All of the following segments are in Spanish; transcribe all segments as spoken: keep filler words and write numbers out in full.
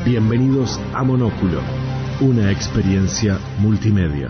Bienvenidos a Monóculo, una experiencia multimedia.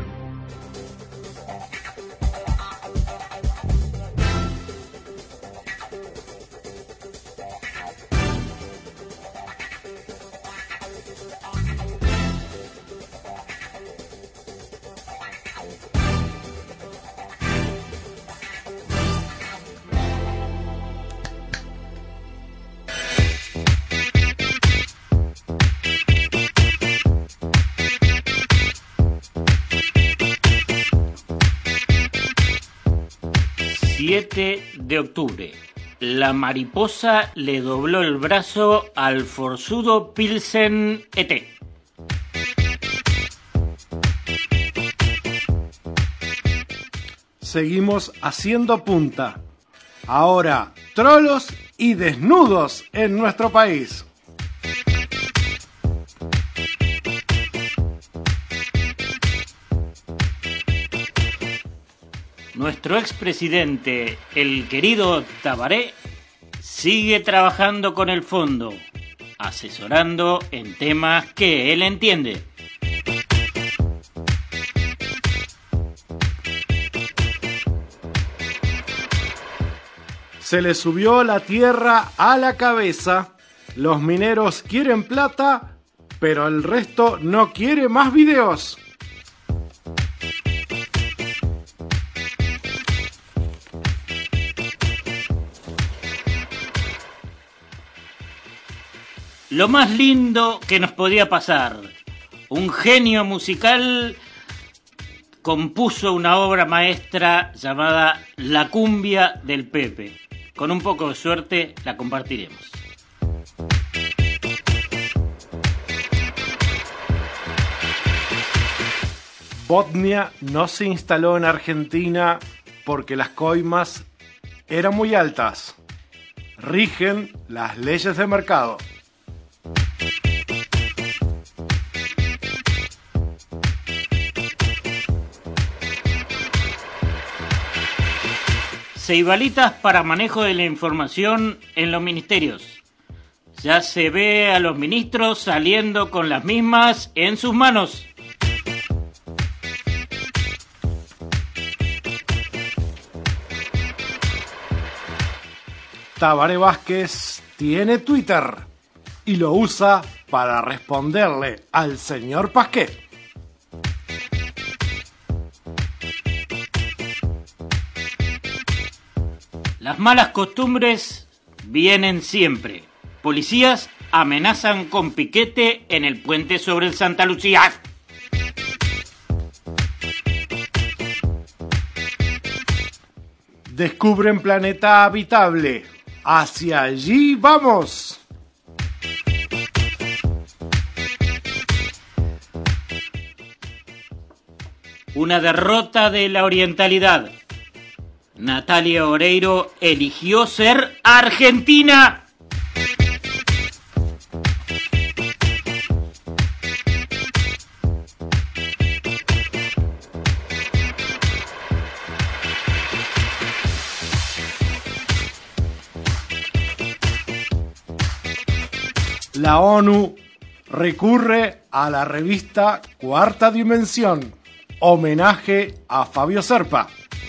siete de octubre. La mariposa le dobló el brazo al forzudo Pilsen E T. Seguimos haciendo punta. Ahora, trolos y desnudos en nuestro país. Nuestro expresidente, el querido Tabaré, sigue trabajando con el fondo, asesorando en temas que él entiende. Se le subió la tierra a la cabeza. Los mineros quieren plata, pero el resto no quiere más videos. Lo más lindo que nos podía pasar. Un genio musical compuso una obra maestra llamada La Cumbia del Pepe. Con un poco de suerte la compartiremos. Botnia no se instaló en Argentina porque las coimas eran muy altas. Rigen las leyes de mercado. Ceibalitas para manejo de la información en los ministerios. Ya se ve a los ministros saliendo con las mismas en sus manos. Tabaré Vázquez tiene Twitter y lo usa para responderle al señor Pasquet. Las malas costumbres vienen siempre. Policías amenazan con piquete en el puente sobre el Santa Lucía. Descubren planeta habitable. Hacia allí vamos. Una derrota de la orientalidad. Natalia Oreiro eligió ser argentina. La ONU recurre a la revista Cuarta Dimensión. Homenaje a Fabio Serpa.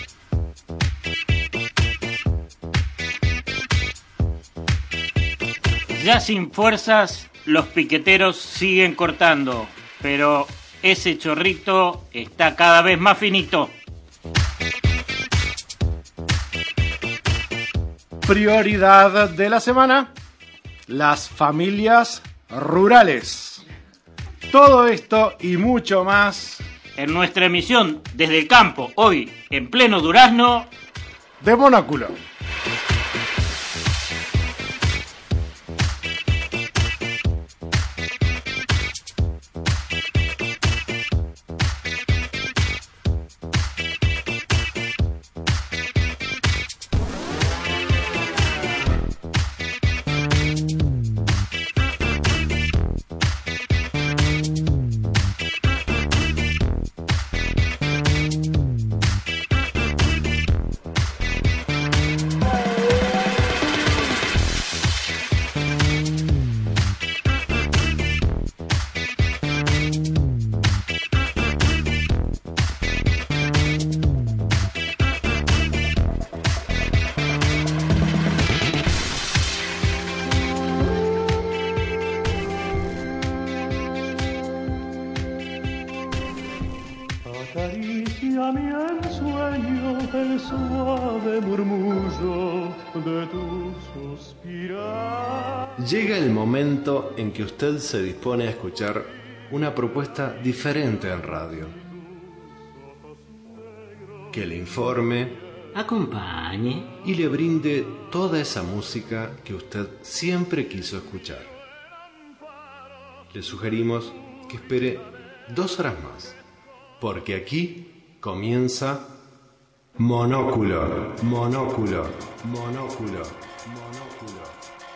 Ya sin fuerzas, los piqueteros siguen cortando, pero ese chorrito está cada vez más finito. Prioridad de la semana: las familias rurales. Todo esto y mucho más en nuestra emisión desde el campo, hoy en pleno Durazno, de Monóculo. a mi ensueño el suave murmullo de tu suspirar. Llega el momento en que usted se dispone a escuchar una propuesta diferente en radio. Que le informe, acompañe y le brinde toda esa música que usted siempre quiso escuchar. Le sugerimos que espere dos horas más, porque aquí comienza Monóculo, Monóculo, Monóculo, Monóculo.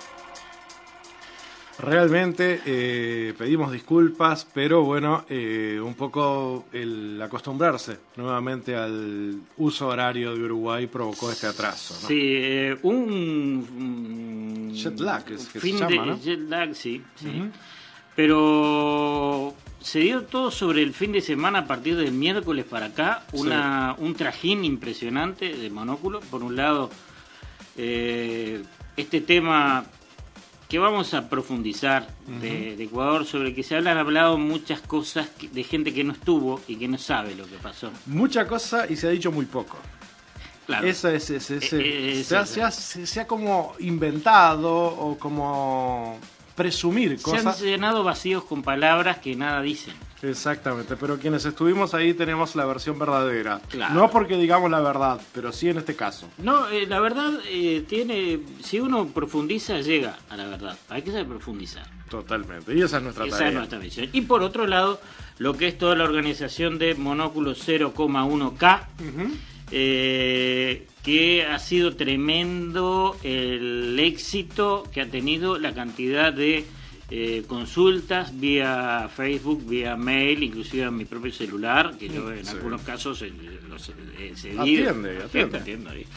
Realmente eh, pedimos disculpas, pero bueno, eh, un poco el acostumbrarse nuevamente al uso horario de Uruguay provocó este atraso, ¿no? Sí, eh, un... Jet lag, es que fin se llama, de, ¿no? Jet lag, sí, sí. Uh-huh. Pero se dio todo sobre el fin de semana a partir del miércoles para acá, una, sí. un trajín impresionante de Monóculo. Por un lado, eh, este tema que vamos a profundizar uh-huh. de, de Ecuador, sobre el que se han hablado muchas cosas que, de gente que no estuvo y que no sabe lo que pasó. Mucha cosa y se ha dicho muy poco. Claro. Esa es, es, es, eh, se, ha, se, ha, se ha como inventado o como presumir cosas. Se han llenado vacíos con palabras que nada dicen. Exactamente, pero quienes estuvimos ahí tenemos la versión verdadera. Claro. No porque digamos la verdad, pero sí en este caso. No, eh, la verdad eh, tiene, si uno profundiza llega a la verdad. Hay que saber profundizar. Totalmente, y esa es nuestra esa tarea. es nuestra misión. Y por otro lado, lo que es toda la organización de Monóculo cero coma uno K, uh-huh. eh, que ha sido tremendo el éxito que ha tenido, la cantidad de Eh, consultas vía Facebook, vía mail, inclusive en mi propio celular, que yo en sí. algunos casos eh, los he cedido. Atiende, atiende. atiende ahí.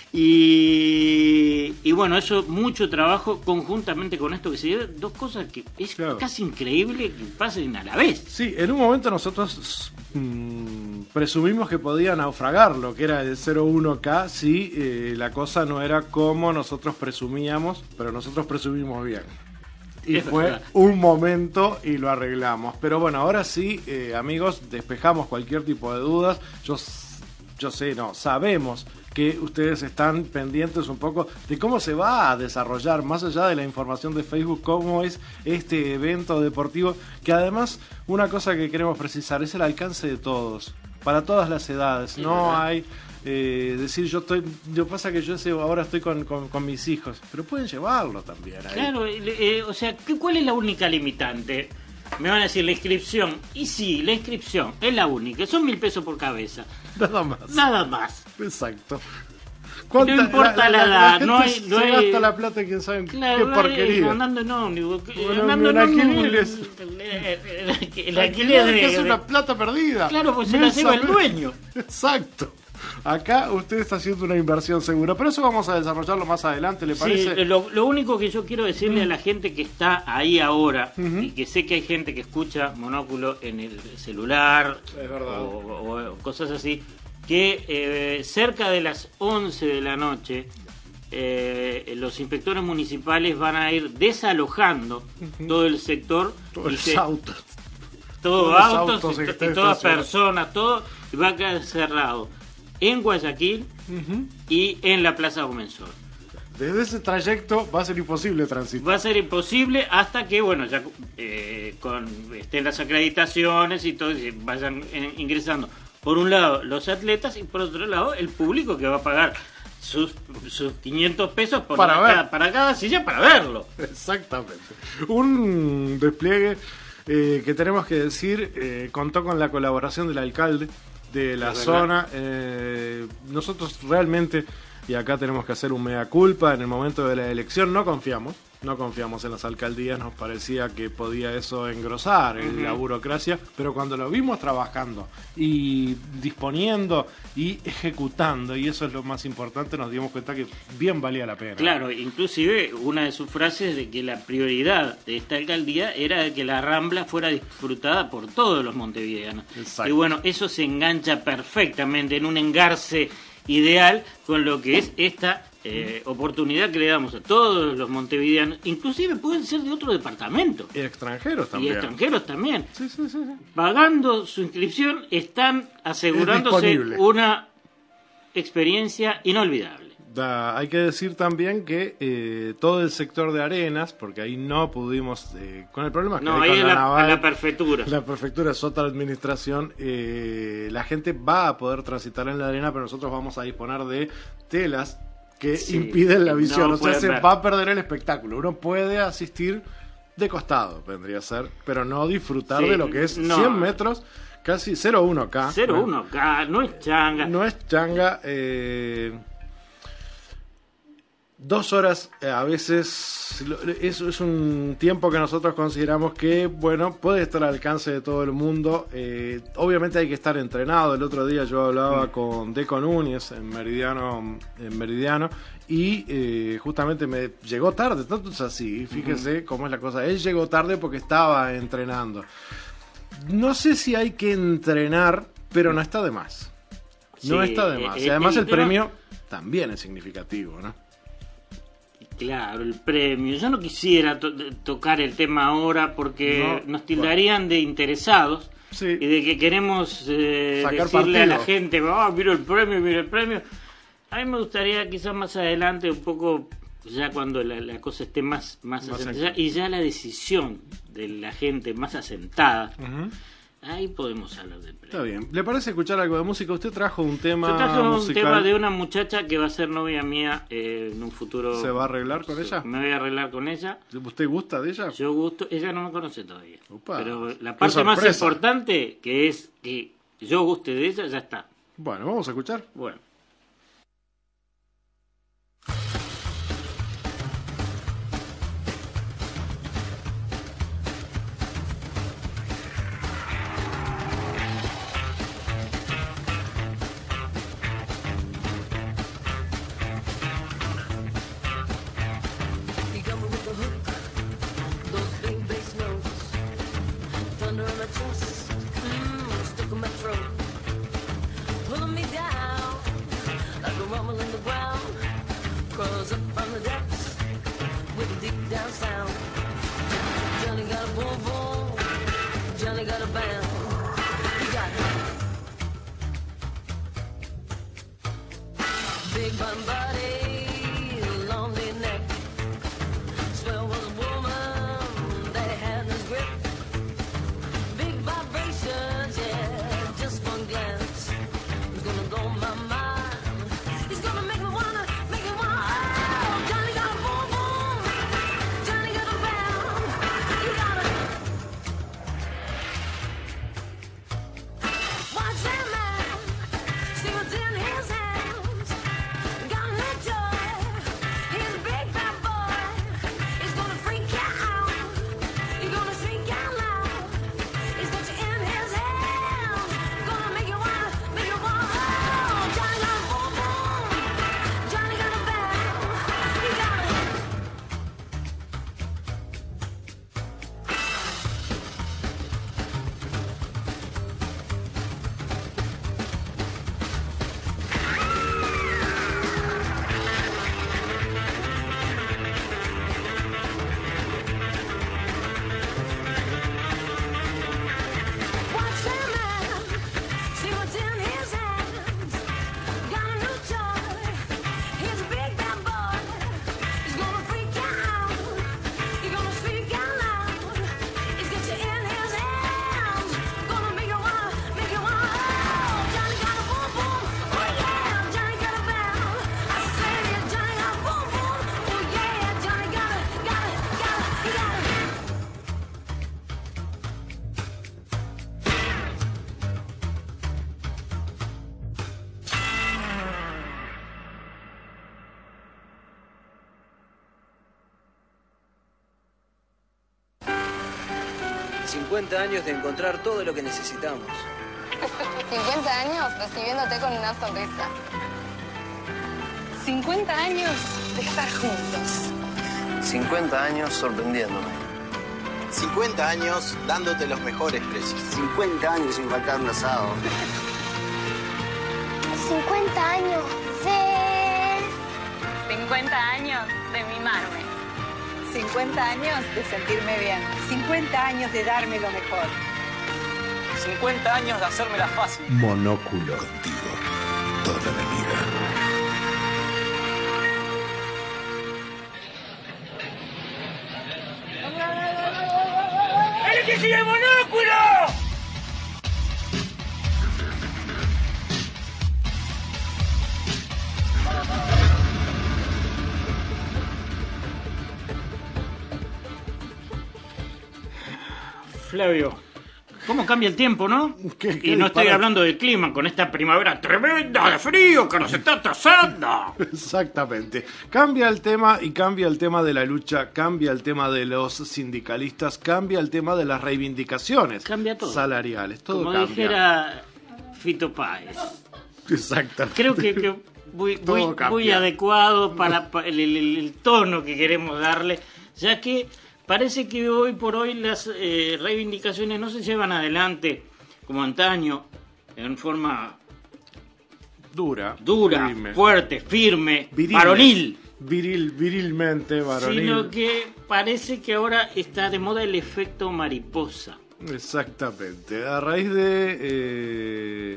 Y, y bueno, eso, mucho trabajo conjuntamente con esto que se dio, dos cosas que es claro. casi increíble que pasen a la vez. Sí, en un momento nosotros mmm, presumimos que podía naufragar lo que era el cero uno K si eh, la cosa no era como nosotros presumíamos, pero nosotros presumimos bien. Y es fue verdad. Un momento y lo arreglamos. Pero bueno, ahora sí, eh, amigos, despejamos cualquier tipo de dudas. Yo, yo sé, no, sabemos que ustedes están pendientes un poco de cómo se va a desarrollar, más allá de la información de Facebook, cómo es este evento deportivo, que además, una cosa que queremos precisar, es el alcance de todos, para todas las edades. Sí, no ¿verdad? Hay... Eh, decir yo estoy, yo pasa que yo sé, ahora estoy con, con, con mis hijos, pero pueden llevarlo también ahí. Claro, eh, o sea, ¿cuál es la única limitante? Me van a decir la inscripción, y sí, la inscripción es la única, son mil pesos por cabeza. Nada más. Nada más. Exacto. No importa la, la, la edad, no hay, no hay... gasta la plata, quién sabe claro, qué porquería. Andando en ómnibus, bueno, andando en alquileres. El alquiler es una plata perdida. Claro, pues se la lleva el dueño. Exacto. Acá usted está haciendo una inversión segura, pero eso vamos a desarrollarlo más adelante, ¿le parece? Sí, lo, lo único que yo quiero decirle mm. a la gente que está ahí ahora, uh-huh. y que sé que hay gente que escucha Monóculo en el celular, es verdad. O, o, o cosas así, que eh, cerca de las once de la noche eh, los inspectores municipales van a ir desalojando uh-huh. todo el sector. Todos los autos. Todos autos, autos y, y todas personas, todo, y va a quedar cerrado en Guayaquil uh-huh. y en la Plaza Comensor. Desde ese trayecto va a ser imposible transitar. Va a ser imposible hasta que, bueno, ya eh, con estén las acreditaciones y todo, y vayan eh, ingresando. Por un lado, los atletas, y por otro lado, el público que va a pagar sus, sus quinientos pesos por para, cada, para cada silla para verlo. Exactamente. Un despliegue eh, que tenemos que decir, eh, contó con la colaboración del alcalde de la zona. Eh, nosotros realmente, y acá tenemos que hacer un mea culpa, en el momento de la elección no confiamos, no confiamos en las alcaldías, nos parecía que podía eso engrosar uh-huh. la burocracia, pero cuando lo vimos trabajando y disponiendo y ejecutando, y eso es lo más importante, nos dimos cuenta que bien valía la pena. Claro, inclusive una de sus frases de que la prioridad de esta alcaldía era de que la Rambla fuera disfrutada por todos los montevideanos. Exacto. Y bueno, eso se engancha perfectamente en un engarce ideal con lo que es esta eh, oportunidad que le damos a todos los montevideanos, inclusive pueden ser de otro departamento. Y extranjeros también. Y extranjeros también. Sí, sí, sí, sí. Pagando su inscripción están asegurándose una experiencia inolvidable. Da, hay que decir también que eh, todo el sector de Arenas, porque ahí no pudimos, eh, con el problema que no, hay ahí con la, la naval, la prefectura. La prefectura es otra administración, eh, la gente va a poder transitar en la arena, pero nosotros vamos a disponer de telas que sí, impiden la visión, no o sea, se ver. va a perder el espectáculo. Uno puede asistir de costado, vendría a ser, pero no disfrutar sí, de lo que es no. cien metros, casi cero uno K. cero uno K, no es changa. No es changa, eh... Dos horas eh, a veces eso es un tiempo que nosotros consideramos que, bueno, puede estar al alcance de todo el mundo. Eh, obviamente hay que estar entrenado. El otro día yo hablaba mm. con Deco Núñez en Meridiano, en Meridiano y eh, justamente me llegó tarde. Tanto es así, fíjese mm. cómo es la cosa. Él llegó tarde porque estaba entrenando. No sé si hay que entrenar, pero no está de más. No sí, está de más. Y además el, el premio también es significativo, ¿no? Claro, el premio. Yo no quisiera to- tocar el tema ahora porque no, nos tildarían bueno. de interesados sí. y de que queremos eh, decirle partido. a la gente, oh, mira el premio, mira el premio. A mí me gustaría quizás más adelante, un poco ya cuando la, la cosa esté más, más, más asentada y ya la decisión de la gente más asentada, uh-huh. ahí podemos hablar del premio. Está bien. ¿Le parece escuchar algo de música? Usted trajo un tema Yo trajo un musical. tema de una muchacha que va a ser novia mía eh, en un futuro. ¿Se va a arreglar con ella? Me voy a arreglar con ella. ¿Usted gusta de ella? Yo gusto. Ella no me conoce todavía. Upa, pero la parte más importante, que es que yo guste de ella, ya está. Bueno, vamos a escuchar. Bueno. cincuenta años de encontrar todo lo que necesitamos. cincuenta años recibiéndote con una sonrisa. cincuenta años de estar juntos. cincuenta años sorprendiéndome. cincuenta años dándote los mejores precios. cincuenta años sin faltar un asado. cincuenta años de... cincuenta años de mimarme. cincuenta años de sentirme bien. cincuenta años de darme lo mejor. cincuenta años de hacérmela fácil. Monóculo. Contigo, toda la vida. ¡El que sigue Monóculo! Flavio, ¿cómo cambia el tiempo, no? ¿Qué- qué y no estoy disparate? hablando del clima, con esta primavera tremenda de frío que nos está atrasando. Exactamente. Cambia el tema y cambia el tema de la lucha, cambia el tema de los sindicalistas, cambia el tema de las reivindicaciones Cambia todo. salariales. Todo Como cambia. dijera Fito Páez. Exactamente. Creo que, que muy, Todo muy, cambia. muy adecuado para, para el, el- el tono que queremos darle, ya que parece que hoy por hoy las eh, reivindicaciones no se llevan adelante como antaño, en forma Dura. dura, firme, fuerte, firme, viril, varonil, Viril, virilmente varonil. sino que parece que ahora está de moda el efecto mariposa. Exactamente. A raíz de... eh,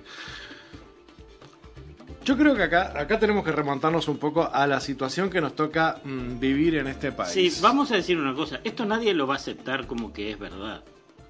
Yo creo que acá, acá tenemos que remontarnos un poco a la situación que nos toca mm, vivir en este país. Sí, vamos a decir una cosa, esto nadie lo va a aceptar como que es verdad.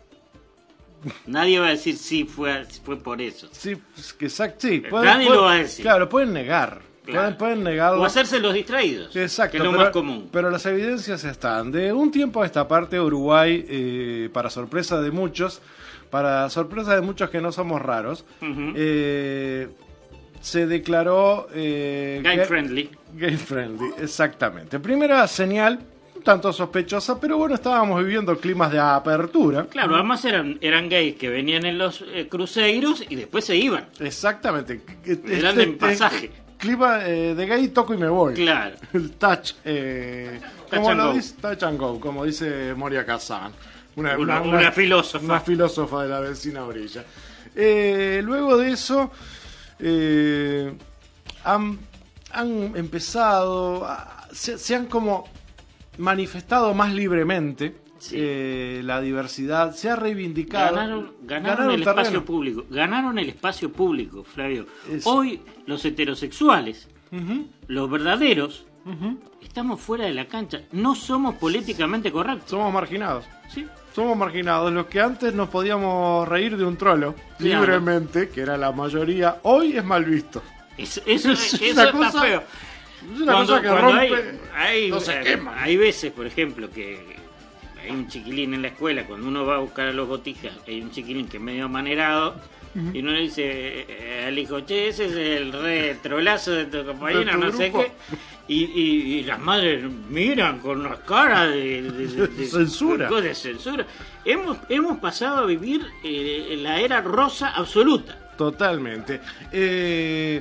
Nadie va a decir sí, fue, fue por eso. Sí, es que exacto, sí. Nadie lo va a decir. Claro, pueden negar. Claro. Pueden, pueden negarlo. O hacerse los distraídos, Exacto, que es lo pero, más común. pero las evidencias están. De un tiempo a esta parte, Uruguay, eh, para sorpresa de muchos, para sorpresa de muchos que no somos raros, Ujú. eh, se declaró... eh, Gay gay- friendly. Gay friendly, exactamente. Primera señal, un tanto sospechosa, pero bueno, estábamos viviendo climas de apertura. Claro, además eran, eran gays que venían en los eh, cruceros y después se iban. Exactamente. Eran de pasaje. Clima eh, de gay, toco y me voy. Claro. El touch, eh, Touch como and lo go. dice, touch and go, como dice Moria Kazan. Una, Una- una filósofa. Una filósofa de la vecina orilla. Eh, luego de eso, eh, han, han empezado, a- se, se han como manifestado más libremente. Sí. eh, la diversidad se ha reivindicado. Ganaron, ganaron el terreno. espacio público. Ganaron el espacio público, Flavio. Es- Hoy los heterosexuales, Ujú, los verdaderos, ujú. estamos fuera de la cancha. No somos políticamente correctos. Somos marginados. ¿Sí? Somos marginados. Los que antes nos podíamos reír de un trolo Claro. libremente, que era la mayoría, hoy es mal visto. Eso, eso, Es eso una está cosa- feo. Es una Cuando, cosa que cuando hay, rompe. hay, no se eh, quema. hay veces, por ejemplo, que hay un chiquilín en la escuela, cuando uno va a buscar a los botijas, hay un chiquilín que es medio amanerado, y uno le dice eh, al hijo, che, ese es el re trolazo de tu compañero, De tu no sé grupo. qué. Y, y, y las madres miran con una cara de, de- de- de- Censura. de- de censura. Hemos, hemos pasado a vivir eh, la era rosa absoluta. Totalmente. Eh,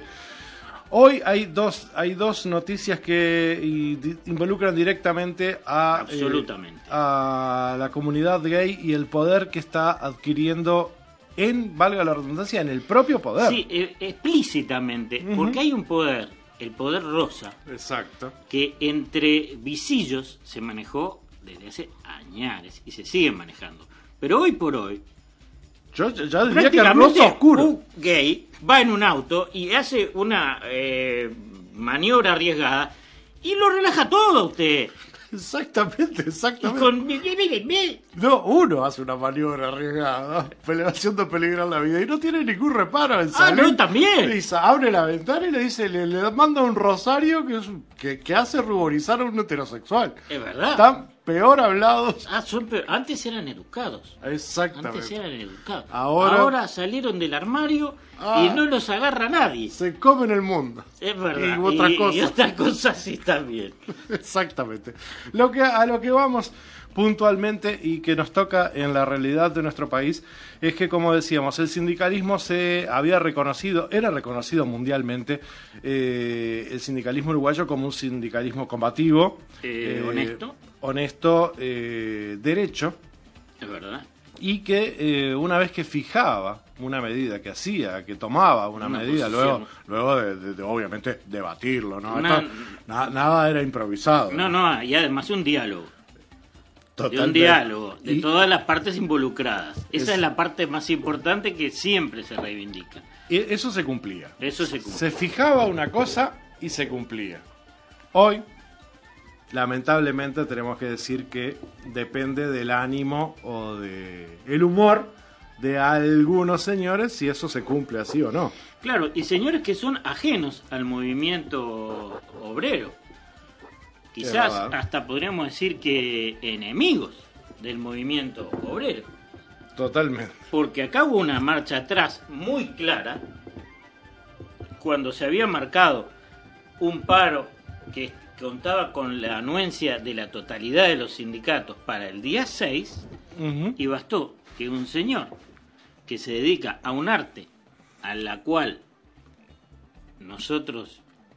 hoy hay dos, hay dos noticias que y, di- involucran directamente a, eh, Absolutamente. a la comunidad gay y el poder que está adquiriendo en, valga la redundancia, en el propio poder. Sí, eh, explícitamente, Ujú. porque hay un poder, el poder rosa, Exacto. que entre visillos se manejó desde hace añares y se sigue manejando. Pero hoy por hoy, Yo ya ya diría que el prácticamente rosa oscuro. un gay va en un auto y hace una eh, maniobra arriesgada y lo relaja todo a usted. Exactamente, Y exactamente. con... mire, mire, mire. No, uno hace una maniobra arriesgada, pele- haciendo peligrar la vida y no tiene ningún reparo en Ah, salir. no, también. Dice, abre la ventana y le dice, le, le manda un rosario que, es, que, que hace ruborizar a un heterosexual. Es verdad. Están peor hablados. Ah, son peor. Antes eran educados. Antes Exactamente. eran educados. Ahora- Ahora salieron del armario Ah. y no los agarra nadie. Se comen el mundo. Es verdad. Y otra y, cosa. y otra cosa sí también. Exactamente. Lo que, a lo que vamos puntualmente y que nos toca en la realidad de nuestro país es que, como decíamos, el sindicalismo se había reconocido, era reconocido mundialmente, eh, el sindicalismo uruguayo como un sindicalismo combativo, Eh, honesto. honesto, eh, derecho. Es verdad. y que eh, una vez que fijaba una medida, que hacía, que tomaba una, una medida, posición. luego luego de, de, de obviamente debatirlo, ¿no? Una, Esto, na, nada era improvisado. No, no, no, y además un diálogo. Totalmente. De un diálogo, de y, todas las partes involucradas. Esa es, es la parte más importante que siempre se reivindica. Y eso se cumplía. Eso se cumplía. Se fijaba una cosa y se cumplía. Hoy, lamentablemente, tenemos que decir que depende del ánimo o de el humor de algunos señores si eso se cumple así o no. Claro, y señores que son ajenos al movimiento obrero. Quizás hasta podríamos decir que enemigos del movimiento obrero. Totalmente. Porque acá hubo una marcha atrás muy clara cuando se había marcado un paro que contaba con la anuencia de la totalidad de los sindicatos para el día seis, uh-huh. y bastó que un señor que se dedica a un arte a la cual nosotros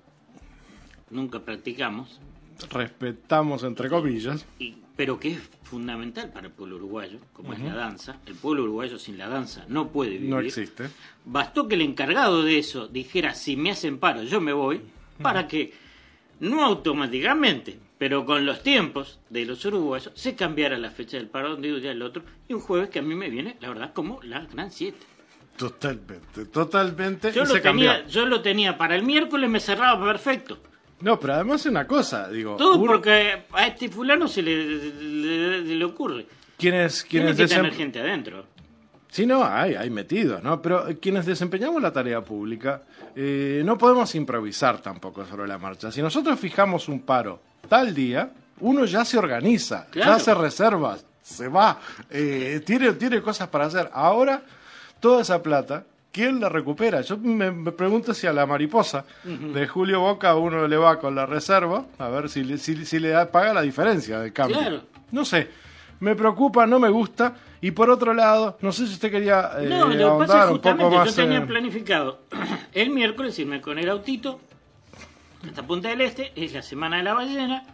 nunca practicamos, respetamos entre comillas, y, pero que es fundamental para el pueblo uruguayo, como uh-huh. es la danza. El pueblo uruguayo sin la danza no puede vivir. No existe. Bastó que el encargado de eso dijera: si me hacen paro yo me voy, uh-huh. para que no automáticamente, pero con los tiempos de los uruguayos, se cambiara la fecha del paro de un día al otro, y un jueves que a mí me viene, la verdad, como la gran siete. Totalmente, totalmente. Yo, y lo, se tenía, yo lo tenía para el miércoles, me cerraba perfecto. No, pero además una cosa, digo... Todo uno... porque a este fulano se le, le, le, le ocurre. ¿Quiénes, quiénes Tiene que desem... tener gente adentro. Sí, no, hay, hay metidos, ¿no? Pero quienes desempeñamos la tarea pública, eh, no podemos improvisar tampoco sobre la marcha. Si nosotros fijamos un paro tal día, uno ya se organiza, claro. ya hace reservas, se va, eh, tiene, tiene cosas para hacer. Ahora, toda esa plata, ¿quién la recupera? Yo me, me pregunto si a la mariposa uh-huh. de Julio Boca uno le va con la reserva, a ver si, si, si le da, paga la diferencia del cambio. Claro. No sé, me preocupa, no me gusta. Y por otro lado, no sé si usted quería eh, no, lo que pasa es un poco más... Yo tenía eh... planificado el miércoles irme con el autito hasta Punta del Este, es la semana de la ballena,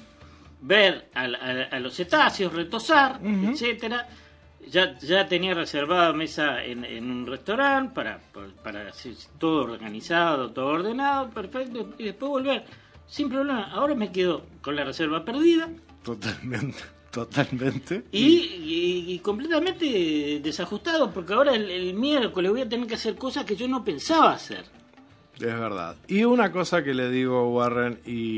ver a, a, a los cetáceos, retosar, uh-huh. etcétera. Ya, ya tenía reservada mesa en, en un restaurante para, para, para hacer todo organizado, todo ordenado, perfecto, y después volver sin problema. Ahora me quedo con la reserva perdida. Totalmente. Totalmente. Y, y, y completamente desajustado, porque ahora el, el miércoles voy a tener que hacer cosas que yo no pensaba hacer. Es verdad. Y una cosa que le digo, Warren,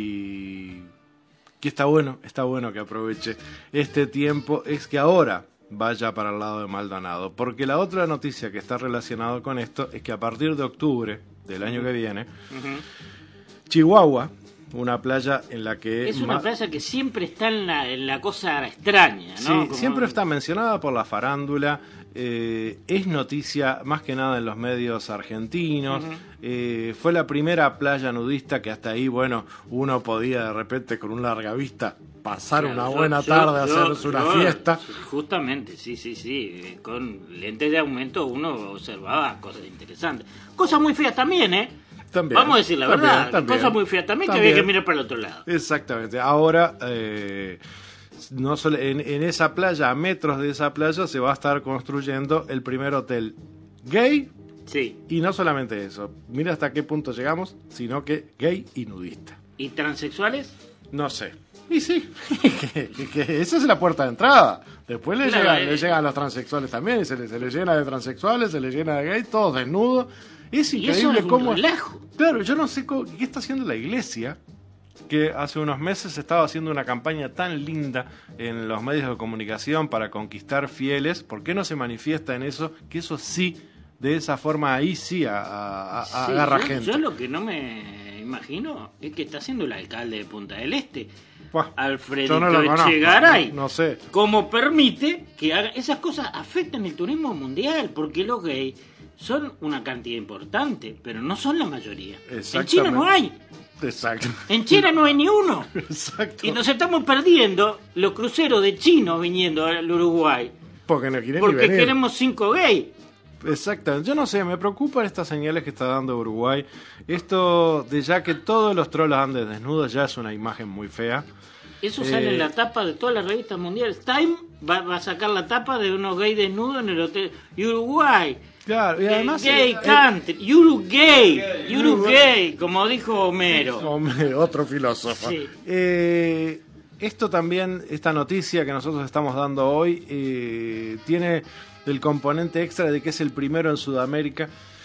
y que está bueno, está bueno que aproveche este tiempo, es que ahora vaya para el lado de Maldonado. Porque la otra noticia que está relacionada con esto es que a partir de octubre del año que viene, uh-huh. Chihuahua, una playa en la que... Es una más... playa que siempre está en la, en la cosa extraña, ¿no? Sí, Como... siempre está mencionada por la farándula, eh, es noticia más que nada en los medios argentinos, uh-huh. eh, fue la primera playa nudista que hasta ahí, bueno, uno podía de repente con un larga vista pasar claro, una yo, buena tarde, yo, hacerse yo, una yo, fiesta. Justamente, sí, sí, sí, con lentes de aumento uno observaba cosas interesantes. Cosas muy feas también, ¿eh? También, Vamos a decir la también, verdad, también, cosa muy fea también, también que había que mirar para el otro lado. Exactamente. Ahora, eh, no solo, en, en esa playa, a metros de esa playa, se va a estar construyendo el primer hotel gay. Sí. Y no solamente eso, mira hasta qué punto llegamos, sino que gay y nudista. ¿Y transexuales? No sé. Y sí, que, que, que esa es la puerta de entrada. Después le, claro, llegan, eh, le llegan a los transexuales también, y se le, se le llena de transexuales, se le llena de gay, todos desnudos. Es increíble es cómo... relajo. Claro, yo no sé cómo, qué está haciendo la iglesia, que hace unos meses estaba haciendo una campaña tan linda en los medios de comunicación para conquistar fieles. ¿Por qué no se manifiesta en eso? Que eso sí, de esa forma ahí sí a, a, a sí, agarra yo, gente. Yo lo que no me imagino es que está haciendo el alcalde de Punta del Este, Buah, Alfredito no Echegaray. No, no sé. ¿Cómo permite que haga esas cosas afecten el turismo mundial? Porque los gays son una cantidad importante, pero no son la mayoría. En China no hay. Exacto. En China no hay ni uno. Exacto. Y nos estamos perdiendo los cruceros de chinos viniendo al Uruguay. Porque no quieren Porque ni venir. queremos cinco gays. Exacto. Yo no sé, me preocupan estas señales que está dando Uruguay. Esto de ya que todos los trolos anden desnudos ya es una imagen muy fea. Eso eh... sale en la tapa de todas las revistas mundiales. Time va, va a sacar la tapa de unos gays desnudos en el hotel Uruguay. Claro, y además gay eh, country, Uruguay, Uruguay, como dijo Homero. Homero, otro filósofo. Sí. Eh, esto también, esta noticia que nosotros estamos dando hoy, eh, tiene el componente extra de que es el primero en Sudamérica.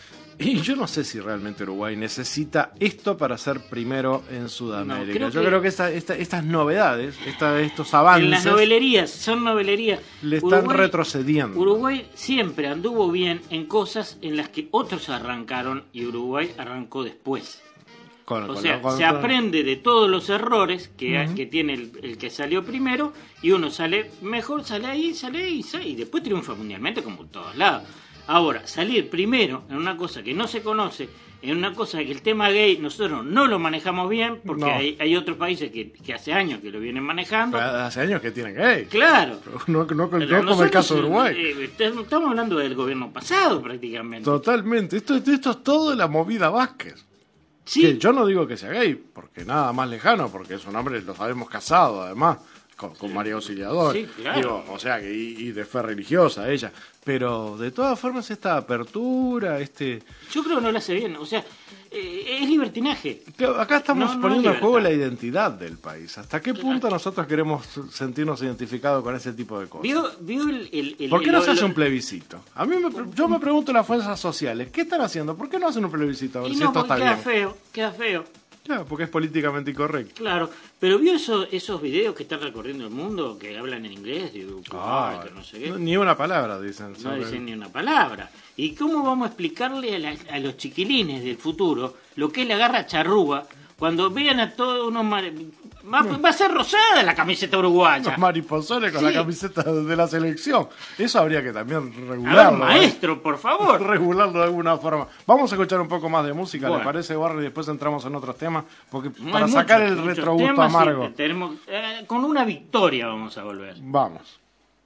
Y yo no sé si realmente Uruguay necesita esto para ser primero en Sudamérica. No, creo yo que creo que esta, esta, estas novedades, esta, estos avances... En las novelerías, son novelerías. Le están Uruguay, retrocediendo. Uruguay siempre anduvo bien en cosas en las que otros arrancaron y Uruguay arrancó después. Con, o con sea, la, con, se con... aprende de todos los errores que, Uh-huh. que tiene el, el que salió primero y uno sale mejor, sale ahí, sale ahí, sale, y después triunfa mundialmente como en todos lados. Ahora, salir primero en una cosa que no se conoce, en una cosa que el tema gay nosotros no lo manejamos bien, porque No. hay, hay otros países que, que hace años que lo vienen manejando. Pero hace años que tienen gay. Claro. No, no, no, Pero no como el caso de nosotros, Uruguay. eh, estamos hablando del gobierno pasado prácticamente. Totalmente. Esto, esto es todo de la movida Vázquez. Sí. Que yo no digo que sea gay, porque nada más lejano, porque es un hombre, lo sabemos, casado además, con, con María Auxiliadora. Sí, claro. Digo, o sea, que y, y de fe religiosa ella. Pero de todas formas esta apertura, este... Yo creo que no lo hace bien, o sea, eh, es libertinaje. Acá estamos No, no poniendo es en juego la libertad. identidad del país. ¿Hasta qué punto nosotros queremos sentirnos identificados con ese tipo de cosas? ¿Vio, vio el, el, el- ¿Por qué no el- se hace lo- un plebiscito? A mí me, yo me pregunto las fuerzas sociales, ¿qué están haciendo? ¿Por qué no hacen un plebiscito? A ver Y si no, esto porque está queda bien. feo, queda feo. Claro, porque es políticamente incorrecto. Claro, pero vio eso, esos videos que están recorriendo el mundo, que hablan en inglés, y, Ah, que no sé qué. no- ni una palabra dicen. No sobre- dicen ni una palabra. ¿Y cómo vamos a explicarle a, la- a los chiquilines del futuro lo que es la garra charrúa cuando vean a todos unos... mar- Va, va a ser rosada la camiseta uruguaya. Los mariposones con Sí. la camiseta de la selección. Eso habría que también A ver, regularlo. maestro, por favor. Regularlo de alguna forma. Vamos a escuchar un poco más de música, Bueno. ¿le parece, Barry? Y después entramos en otros temas. Porque No para hay sacar muchos- el muchos retrogusto temas, sí, amargo. tenemos, eh, con una victoria vamos a volver. Vamos.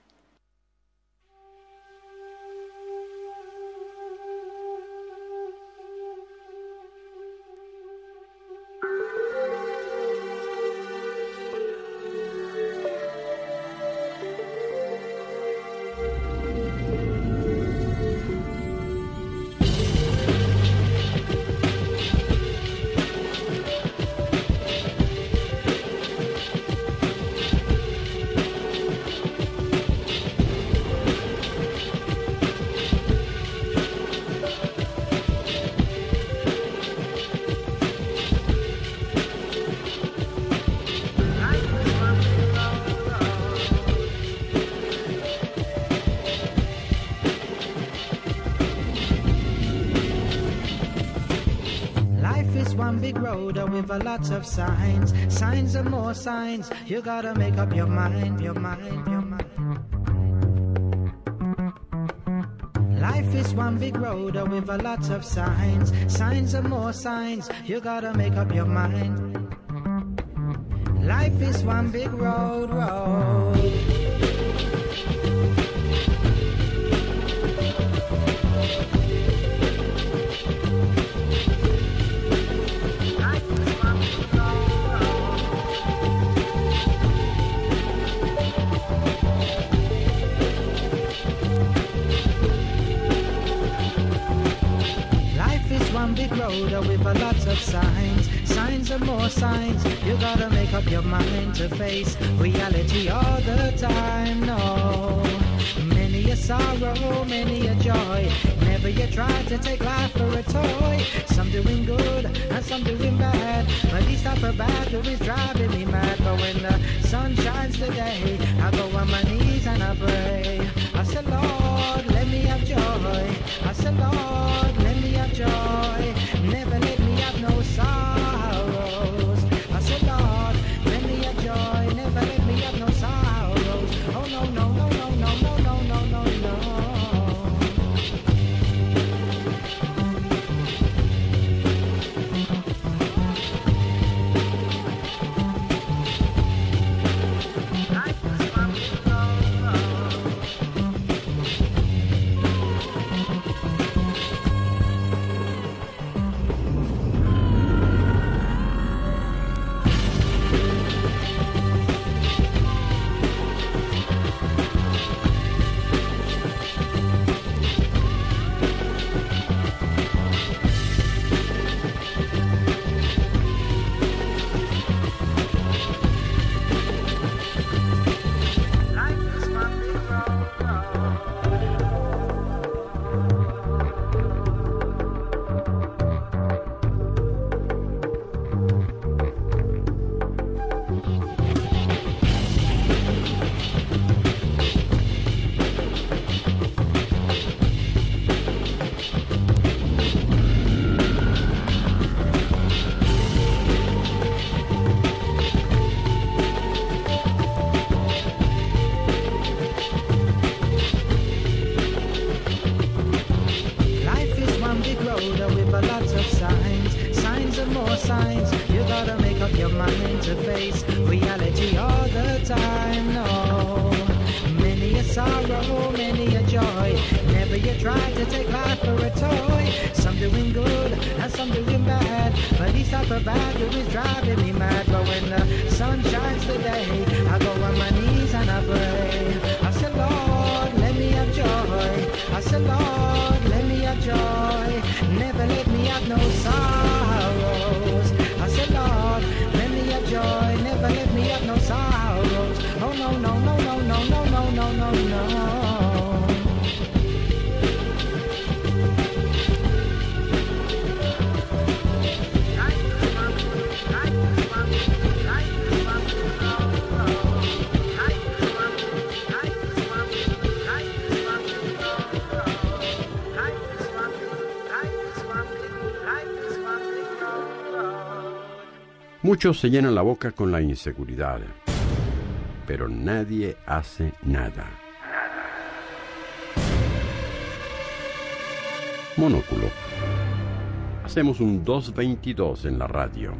Life is one big road with a lot of signs, signs and more signs. You gotta make up your mind, your mind, your mind. Life is one big road with a lot of signs, signs and more signs. You gotta make up your mind. Life is one big road, road. Life is one big road with a lot of signs, signs and more signs. You gotta make up your mind to face reality all the time. No, many a sorrow, many a joy. Never you try to take life for a toy. Some doing good and some doing bad. But these type of bad is driving me mad. But when the sun shines today, I go on my knees and I pray. I said, Lord, let me have joy. I said, Lord, let me have joy. Never let me have no sorrows. I said, Lord, let me have joy. Never let me have no sorrows. Oh, no, no, no, no, no, no, no, no, no, no. sorrow, many a joy. Never you try to take life for a toy. Some doing good and some doing bad, but these type of bad is driving me mad. But when the sun shines today, I go on my knees and I pray. I said, Lord, let me have joy. I said, Lord, let me have joy. Never let me have no sorrows. I said, Lord, let me have joy. Never let me have no sorrows. Oh no, no, no, no, no, no, no, no, no, no. Muchos se llenan la boca con la inseguridad, pero nadie hace nada. Monóculo. Hacemos un dos veintidós en la radio.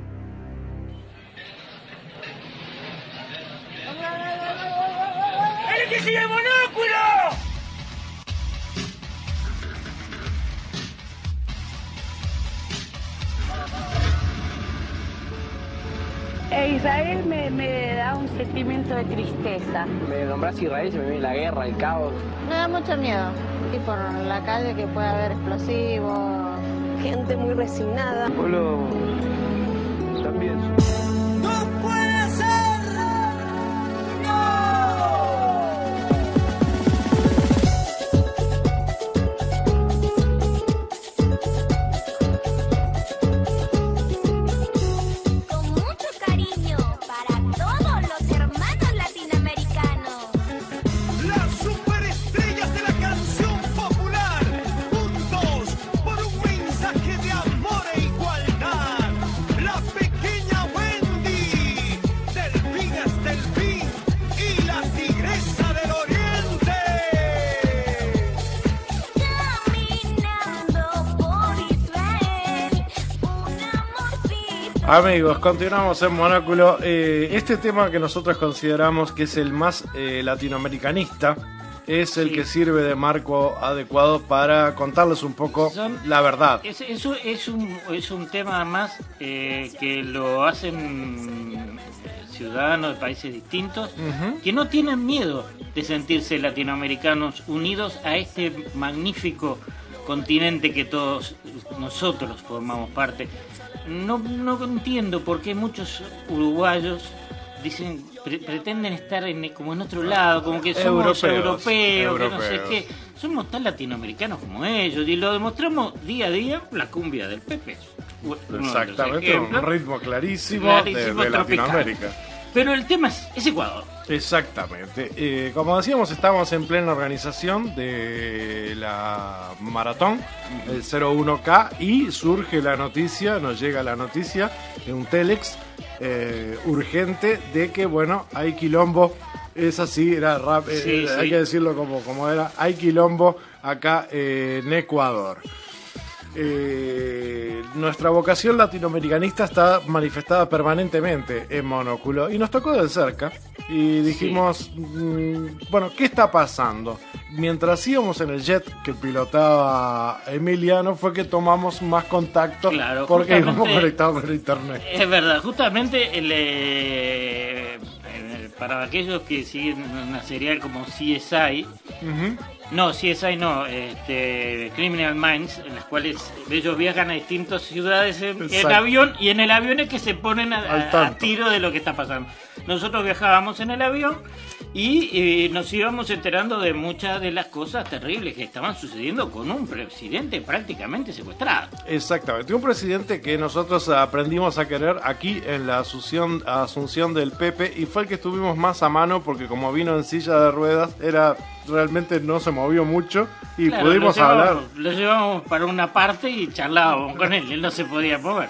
¡El que sigue Monóculo! Israel me, me da un sentimiento de tristeza. Me nombras Israel, se me viene la guerra, el caos. Me da mucho miedo. Y por la calle que puede haber explosivos. Gente muy resignada. Pueblo también. ¡No puede ser! ¡No! Amigos, continuamos en Monóculo. Eh, este tema que nosotros consideramos que es el más eh, latinoamericanista es el sí. que sirve de marco adecuado para contarles un poco Son, la verdad. Es, es, es, un, es un tema más eh, que lo hacen ciudadanos de países distintos, uh-huh. que no tienen miedo de sentirse latinoamericanos unidos a este magnífico continente que todos nosotros formamos parte. No, no entiendo por qué muchos uruguayos dicen pre- pretenden estar en, como en otro lado, como que somos europeos, europeos, europeos, que no sé qué. Somos tan latinoamericanos como ellos y lo demostramos día a día la cumbia del Pepe. Exactamente, un ritmo clarísimo, clarísimo de, de Latinoamérica. Pero el tema es, es Ecuador. Exactamente. Eh, como decíamos, estamos en plena organización de la maratón, el cero uno K, y surge la noticia, nos llega la noticia de un telex eh, urgente de que, bueno, hay quilombo. Es así, era rap, sí, eh, sí. hay que decirlo como, como era, hay quilombo acá eh, en Ecuador. Eh, nuestra vocación latinoamericanista está manifestada permanentemente en Monóculo y nos tocó de cerca y dijimos, sí. mmm, bueno, ¿qué está pasando? Mientras íbamos en el jet que pilotaba Emiliano fue que tomamos más contacto, claro, porque íbamos conectados con internet. Es verdad, justamente el, eh, para aquellos que siguen una serial como C S I, uh-huh. No, C S I no, este, Criminal Minds, en las cuales ellos viajan a distintas ciudades en, en avión, y en el avión es que se ponen a, a, a tiro de lo que está pasando. Nosotros viajábamos en el avión y, y nos íbamos enterando de muchas de las cosas terribles que estaban sucediendo con un presidente prácticamente secuestrado. Exactamente, un presidente que nosotros aprendimos a querer aquí en la asunción, asunción del Pepe, y fue el que estuvimos más a mano porque como vino en silla de ruedas, era realmente no se movió mucho y claro, pudimos lo llevamos, hablar. Lo llevamos para una parte y charlábamos con él, él no se podía mover.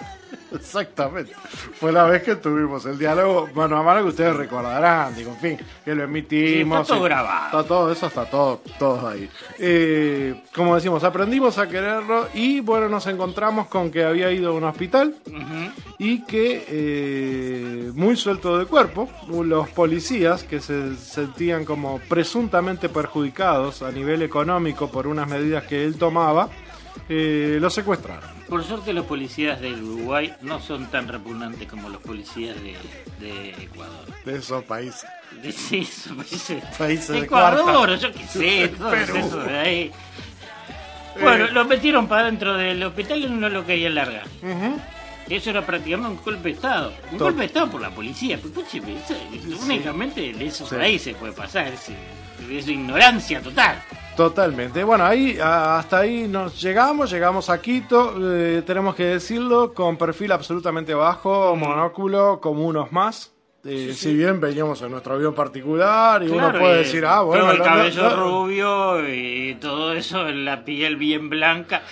Exactamente. Fue la vez que tuvimos el diálogo mano a mano que ustedes recordarán, digo, en fin, que lo emitimos. Sí, está todo y, grabado. Está todo eso, está todo, todo ahí. Eh, como decimos, aprendimos a quererlo y bueno, nos encontramos con que había ido a un hospital uh-huh. y que eh, muy suelto de cuerpo, los policías que se sentían como presuntamente perjudicados a nivel económico por unas medidas que él tomaba, eh, lo secuestraron. Por suerte los policías del Uruguay no son tan repugnantes como los policías de, de Ecuador. De esos países. De sí, esos países. países de Ecuador, yo qué sé, todo eso de ahí. Bueno, eh. lo metieron para dentro del hospital y no lo querían largar. Uh-huh. Eso era prácticamente un golpe de Estado. Un Todo. golpe de Estado por la policía. Porque, escúcheme, eso, sí. únicamente de esos sí. países puede pasar. Es, es ignorancia total. Totalmente. Bueno, ahí hasta ahí nos llegamos, llegamos a Quito, eh, tenemos que decirlo, con perfil absolutamente bajo, monóculo, como unos más. Eh, sí, si sí. bien veníamos en nuestro avión particular y claro, uno puede decir, ah, bueno, todo el no, cabello no, no. rubio y todo eso, la piel bien blanca.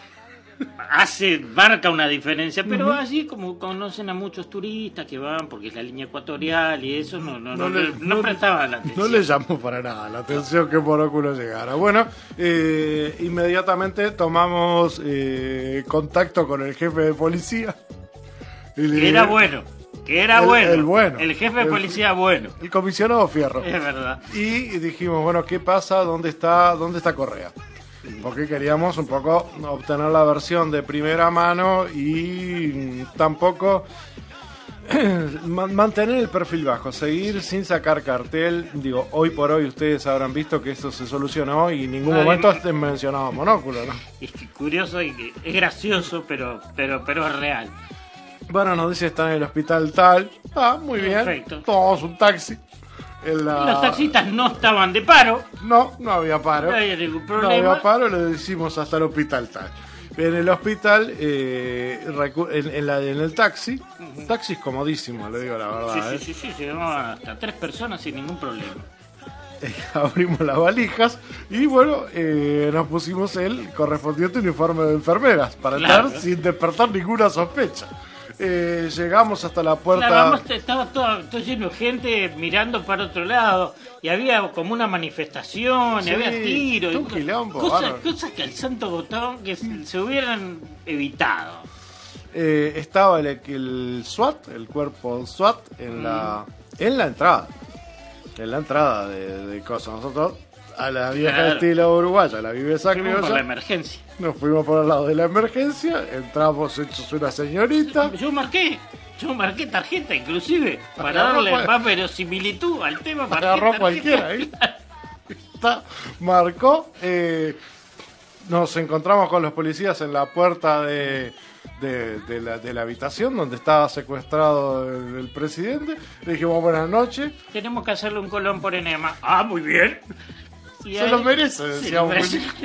Hace, marca una diferencia, pero uh-huh. así como conocen a muchos turistas que van porque es la línea ecuatorial y eso no no, no, no, le, no, no prestaba la atención. No le llamó para nada la atención que monóculo llegara. Bueno, eh, inmediatamente tomamos eh, contacto con el jefe de policía. Y le, que era bueno, que era el, bueno. El bueno. El jefe de policía el, bueno. El comisionado Fierro. Es verdad. Y dijimos, bueno, ¿qué pasa? ¿Dónde está, dónde está Correa? Porque queríamos un poco obtener la versión de primera mano y tampoco mantener el perfil bajo, seguir sin sacar cartel. Digo, hoy por hoy ustedes habrán visto que esto se solucionó y en ningún Ay, momento has mencionado monóculo, ¿no? Es curioso y es gracioso, pero, pero, pero es real. Bueno, nos dice está en el hospital tal. Ah, muy bien. Perfecto. Tomamos un taxi. La... Los taxistas no estaban de paro. No, no había paro. No había ningún problema. No había paro, le decimos hasta el hospital tal. En el hospital, eh, en, en, la, en el taxi, uh-huh. taxi es comodísimo, le digo la verdad. Sí, ¿eh? sí, sí, sí, llegamos hasta tres personas sin ningún problema. Eh, abrimos las valijas y bueno, eh, nos pusimos el correspondiente uniforme de enfermeras para claro. estar sin despertar ninguna sospecha. Eh, llegamos hasta la puerta. Claro, además estaba todo, todo lleno de gente mirando para otro lado y había como una manifestación, sí, y había tiros, y quilombo, cosas, cosas que al santo botón que se, se hubieran evitado. Eh, estaba el, el SWAT, el cuerpo SWAT en mm. la en la entrada, en la entrada de, de cosas. Nosotros a la vieja claro. estilo uruguaya, la viveza criolla. Por la emergencia. Nos fuimos por el lado de la emergencia, entramos hechos una señorita. Yo marqué, yo marqué tarjeta inclusive, para darle cual... más verosimilitud al tema. Agarró cualquiera, ¿eh? Está, marcó, eh, nos encontramos con los policías en la puerta de, de, de, la, de la habitación donde estaba secuestrado el, el presidente. Le dijimos buenas noches. Tenemos que hacerle un colón por enema. Ah, muy bien. Y se ahí, lo merece, decía un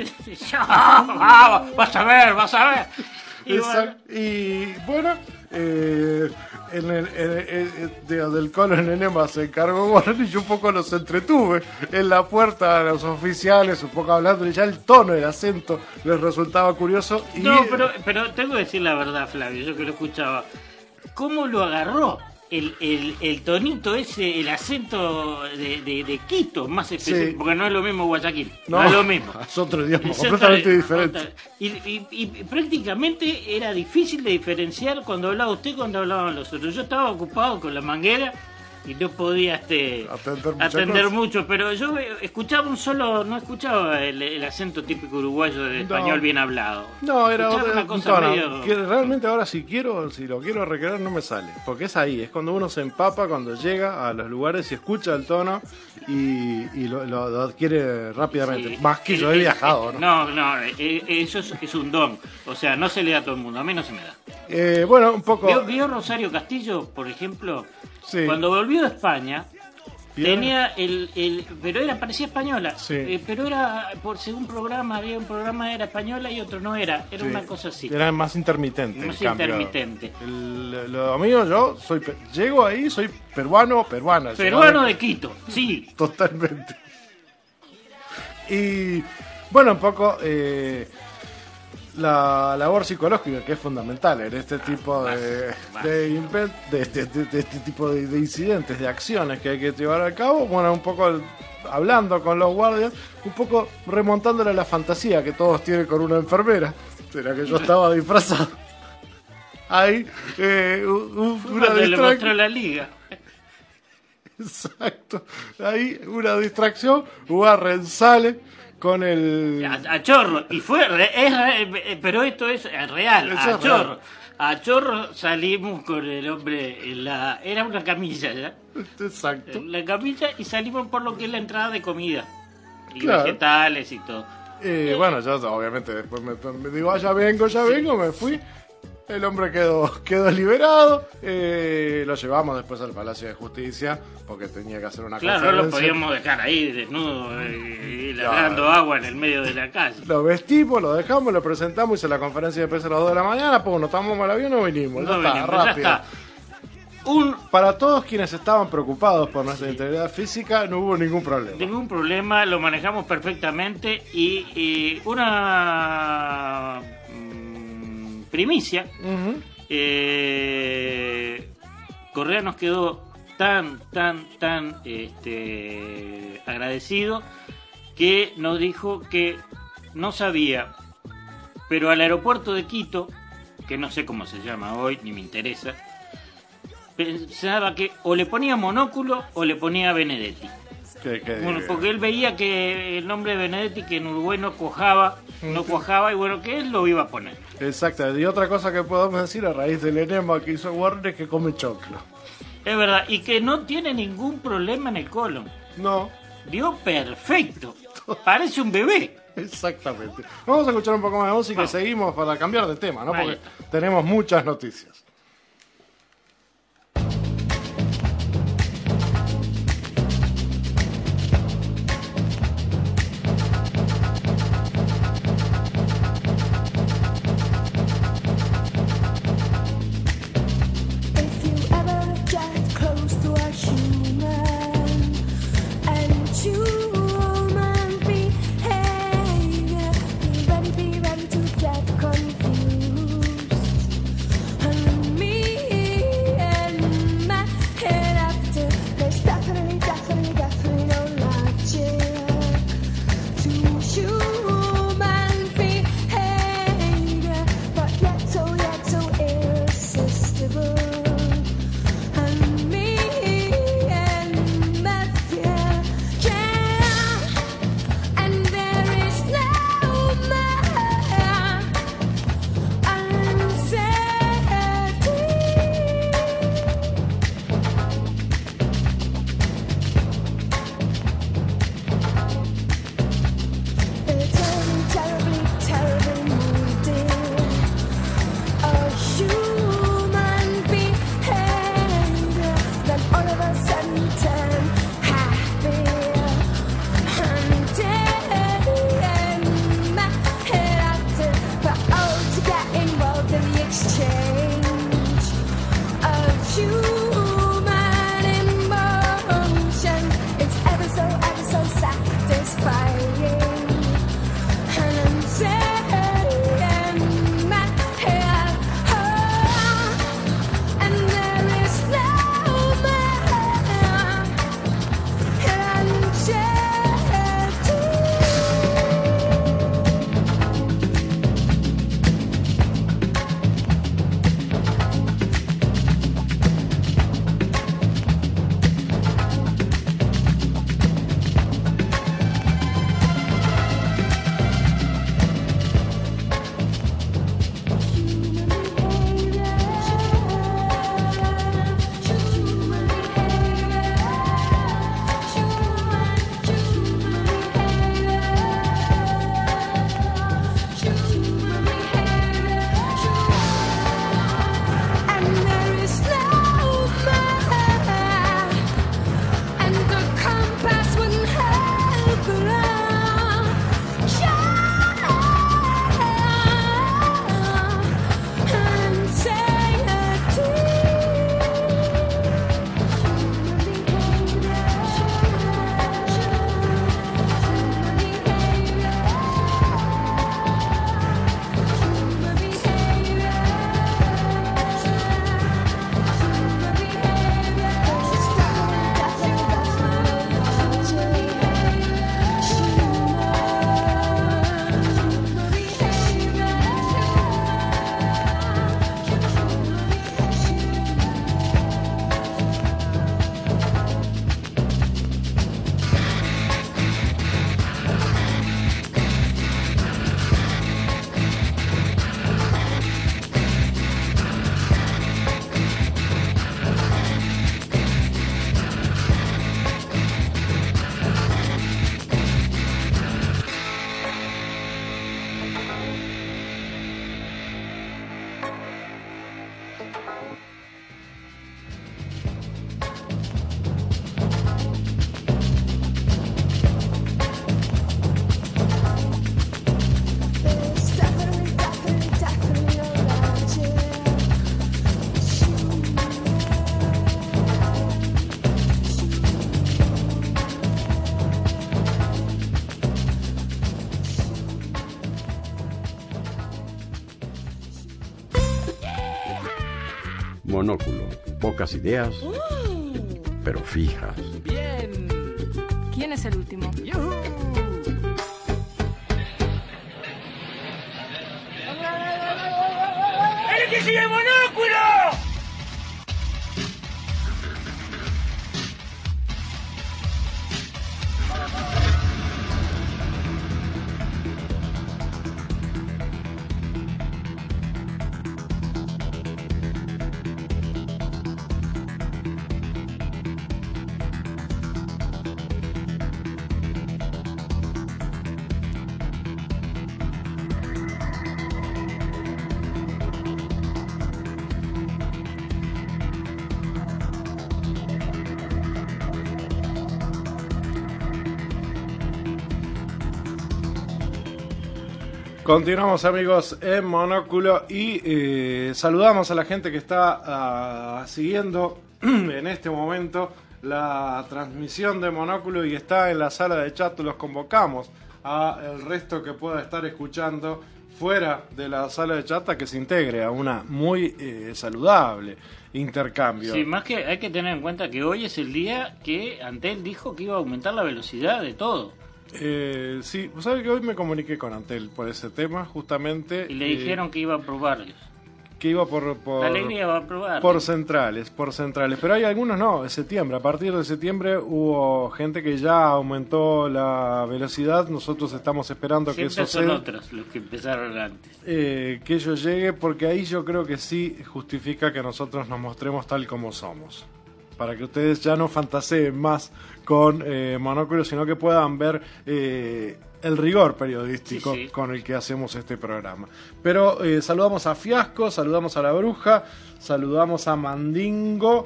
ah, vas a ver, vas a ver. Y bueno, y, bueno eh, en el, en el, en el del colo en enema se encargó Warren y yo un poco los entretuve en la puerta de los oficiales, un poco hablando, y ya el tono, el acento les resultaba curioso. Y... No, pero, pero tengo que decir la verdad, Flavio, yo que lo escuchaba. ¿Cómo lo agarró? El, el, el tonito ese, el acento de, de, de Quito, más específico, sí. porque no es lo mismo Guayaquil, no, no es lo mismo. Es otro idioma completamente de, diferente. Y, y, y prácticamente era difícil de diferenciar cuando hablaba usted y cuando hablaban los otros. Yo estaba ocupado con la manguera y no podía este, atender, atender mucho, pero yo escuchaba un solo, no escuchaba el, el acento típico uruguayo de español no. bien hablado. No, era otra, una cosa no, medio... que realmente ahora si quiero, si lo quiero recrear no me sale, porque es ahí, es cuando uno se empapa, cuando llega a los lugares y escucha el tono y, y lo, lo, lo adquiere rápidamente, sí. más que el, yo he viajado, ¿no? No, no, eso es, es un don, o sea, no se le da a todo el mundo, a mí no se me da. Eh, bueno, un poco... ¿Vio, vio Rosario Castillo, por ejemplo? Sí. Cuando volvió de España, ¿Bien? tenía el, el... Pero era, parecía española. Sí. Eh, pero era, por según programa, había un programa era española y otro no era. Era sí. una cosa así. Era más intermitente. Más intermitente. El, lo mío, yo soy llego ahí, soy peruano, peruana. Peruano de Quito, sí. Totalmente. Y bueno, un poco... Eh, la labor psicológica, que es fundamental en este tipo de, de, invent, de, de, de, de este tipo de, de incidentes, de acciones que hay que llevar a cabo. Bueno, un poco el, hablando con los guardias, un poco remontándole a la fantasía que todos tienen con una enfermera, de la que yo estaba disfrazado. Ahí, eh, un, una le mostró la liga. Exacto. Ahí, una distracción. Warren sale con el... A, a chorro. Y fue... Es, pero esto es real. Eso a es chorro. real. A chorro salimos con el hombre en la... Era una camilla, ¿ya? Exacto. La camilla y salimos por lo que es la entrada de comida. Y claro. Vegetales y todo. Y bueno, yo obviamente después me, me digo, ah, ya vengo, ya sí. vengo, me fui. El hombre quedó, quedó liberado. Eh, lo llevamos después al Palacio de Justicia porque tenía que hacer una claro, conferencia. No lo podíamos dejar ahí desnudo y largando claro. agua en el medio de la calle. Lo vestimos, lo dejamos, lo presentamos, hice la conferencia de prensa a las dos de la mañana, pues nos tomamos el avión y no vinimos. No ya vinimos, está, rápido. Ya está. Un... Para todos quienes estaban preocupados por nuestra sí. integridad física, no hubo ningún problema. Ningún problema, lo manejamos perfectamente y, y una mmm, primicia. Uh-huh. eh, Correa nos quedó tan, tan, tan este, agradecido que nos dijo que no sabía, pero al aeropuerto de Quito, que no sé cómo se llama hoy, ni me interesa, pensaba que o le ponía Monóculo o le ponía Benedetti. ¿Qué, qué, bueno, porque él veía que el nombre de Benedetti, que en Uruguay no cuajaba, no cuajaba, y bueno, que él lo iba a poner. Exacto, y otra cosa que podemos decir a raíz del enema que hizo Warren es que come choclo. Es verdad, y que no tiene ningún problema en el colon. No. Dio perfecto. Parece un bebé. Exactamente. Vamos a escuchar un poco más de música Vamos. y seguimos para cambiar de tema, ¿no? Vale. Porque tenemos muchas noticias. Monóculo. Pocas ideas, pero fijas. Bien. ¿Quién es el último? ¡Yuhu! ¡El que sigue Monóculo! Continuamos, amigos, en Monóculo y eh, saludamos a la gente que está uh, siguiendo en este momento la transmisión de Monóculo y está en la sala de chat. Los convocamos a el resto que pueda estar escuchando fuera de la sala de chat a que se integre a una muy eh, saludable intercambio. Sí, más que hay que tener en cuenta que hoy es el día que Antel dijo que iba a aumentar la velocidad de todo. Eh, sí, vos sabés que hoy me comuniqué con Antel por ese tema, justamente. Y le eh, dijeron que iba a probarlos. Que iba por, por, la alegría va a probar. Por centrales, por centrales. Pero hay algunos no, de septiembre. A partir de septiembre hubo gente que ya aumentó la velocidad. Nosotros estamos esperando Siempre que eso son sea, otros los que empezaron antes. Eh, que ello llegue, porque ahí yo creo que sí justifica que nosotros nos mostremos tal como somos. Para que ustedes ya no fantaseen más con eh, Monóculo, sino que puedan ver eh, el rigor periodístico sí, sí. con el que hacemos este programa. Pero eh, saludamos a Fiasco, saludamos a La Bruja, saludamos a Mandingo,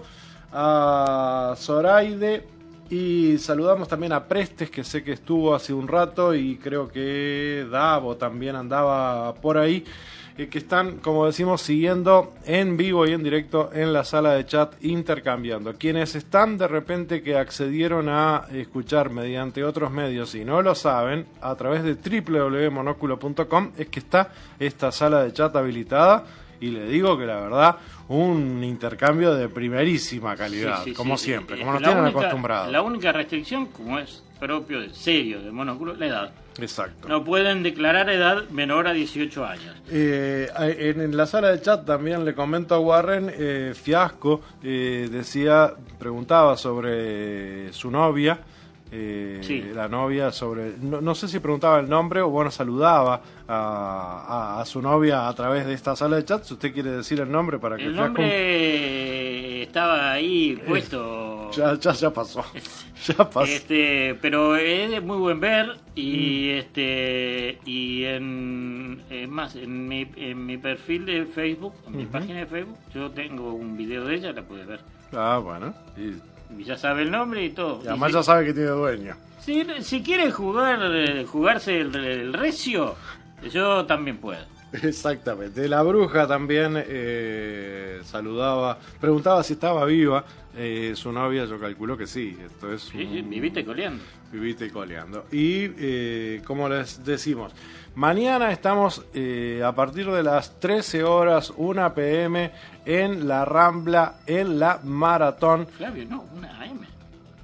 a Zoraide y saludamos también a Prestes, que sé que estuvo hace un rato, y creo que Davo también andaba por ahí. Que están, como decimos, siguiendo en vivo y en directo en la sala de chat, intercambiando. Quienes están de repente que accedieron a escuchar mediante otros medios y no lo saben, a través de doble u doble u doble u punto monóculo punto com es que está esta sala de chat habilitada, y le digo que la verdad, un intercambio de primerísima calidad, sí, sí, como sí, siempre, sí, como nos tienen única, acostumbrados. La única restricción, como es propio de serio de Monóculo, la edad. Exacto. No pueden declarar edad menor a dieciocho años. Eh, en, en la sala de chat también le comento a Warren, eh, Fiasco eh, decía, preguntaba sobre su novia, eh, sí. la novia sobre, no, no sé si preguntaba el nombre o bueno, saludaba a, a, a su novia a través de esta sala de chat. Si usted quiere decir el nombre para que el Fiasco... nombre estaba ahí puesto. Eh, ya, ya, ya pasó. Ya pasó. Este, pero es de muy buen ver y mm. este y en es más en mi en mi perfil de Facebook, en uh-huh. mi página de Facebook, yo tengo un video de ella, la puedes ver. Ah, bueno. Y, y ya sabe el nombre y todo. Y además y ya si, sabe que tiene dueño. Si si quiere jugar jugarse el, el recio, yo también puedo. Exactamente. La Bruja también eh, saludaba, preguntaba si estaba viva eh, su novia. Yo calculo que sí. Esto es sí, un, vivite coleando. Vivite coleando. Y eh, como les decimos, mañana estamos eh, a partir de las trece horas, una pe eme en la Rambla, en la Maratón. Flavio, no, una a eme.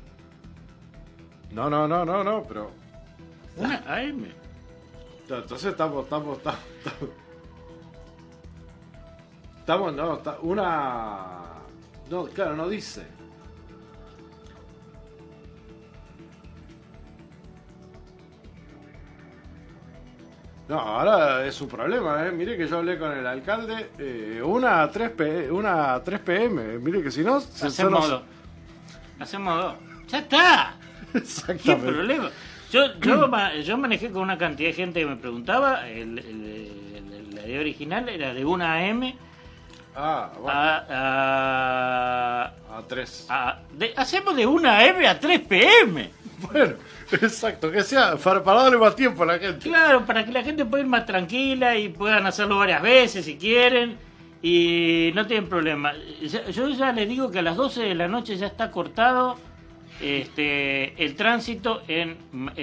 No, no, no, no, no, pero una a eme. Entonces estamos, estamos, estamos, estamos, estamos no, está, una, no, claro, no dice. No, ahora es su problema, ¿eh? Mire que yo hablé con el alcalde, eh, una a tres pe eme, mire que si no... Hacemos dos, hacemos dos, ya está. Exactamente. ¿Qué problema? Yo, yo, yo manejé con una cantidad de gente que me preguntaba, el, el, el, la idea original era de una a eme ah, bueno. a, a, a tres. A, de, hacemos de una a eme a tres pe eme. Bueno, exacto, que sea para, para darle más tiempo a la gente. Claro, para que la gente pueda ir más tranquila y puedan hacerlo varias veces si quieren y no tienen problema. Yo ya les digo que a las doce de la noche ya está cortado Este, el tránsito en,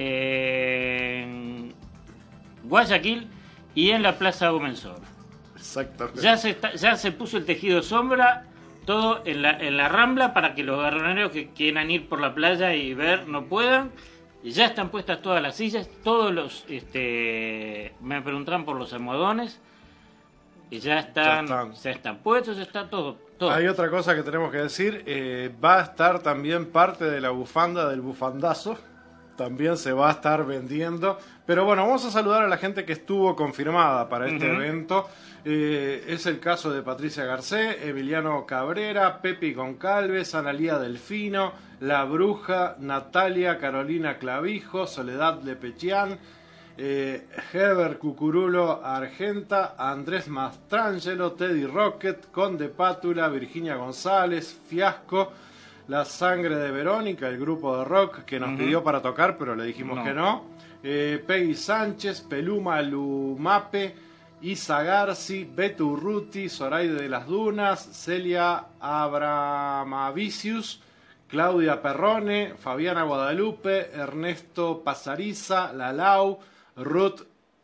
en Guayaquil y en la Plaza Gómez Soro. Exactamente. Ya se, está, ya se puso el tejido sombra todo en la, en la Rambla para que los garroneros que quieran ir por la playa y ver no puedan. Ya están puestas todas las sillas, todos los, este, me preguntaron por los almohadones, y ya están, ya están, ya están puestos, ya está todo, todo. Hay otra cosa que tenemos que decir, eh, va a estar también parte de la bufanda del bufandazo, también se va a estar vendiendo, pero bueno, vamos a saludar a la gente que estuvo confirmada para este uh-huh. evento. Eh, es el caso de Patricia Garcé, Emiliano Cabrera, Pepi Goncalves, Analía Delfino, La Bruja, Natalia Carolina Clavijo, Soledad Lepechian, eh, Heber Cucurulo Argenta, Andrés Mastrangelo, Teddy Rocket, Conde Pátula, Virginia González, Fiasco, La Sangre de Verónica, el grupo de rock que nos uh-huh. pidió para tocar, pero le dijimos no. que no, eh, Peggy Sánchez, Peluma Lumape, Isa Garci, Beto Urruti, Zoraide de las Dunas, Celia Abramavicius, Claudia Perrone, Fabiana Guadalupe, Ernesto Pasariza, Lalau, Ruth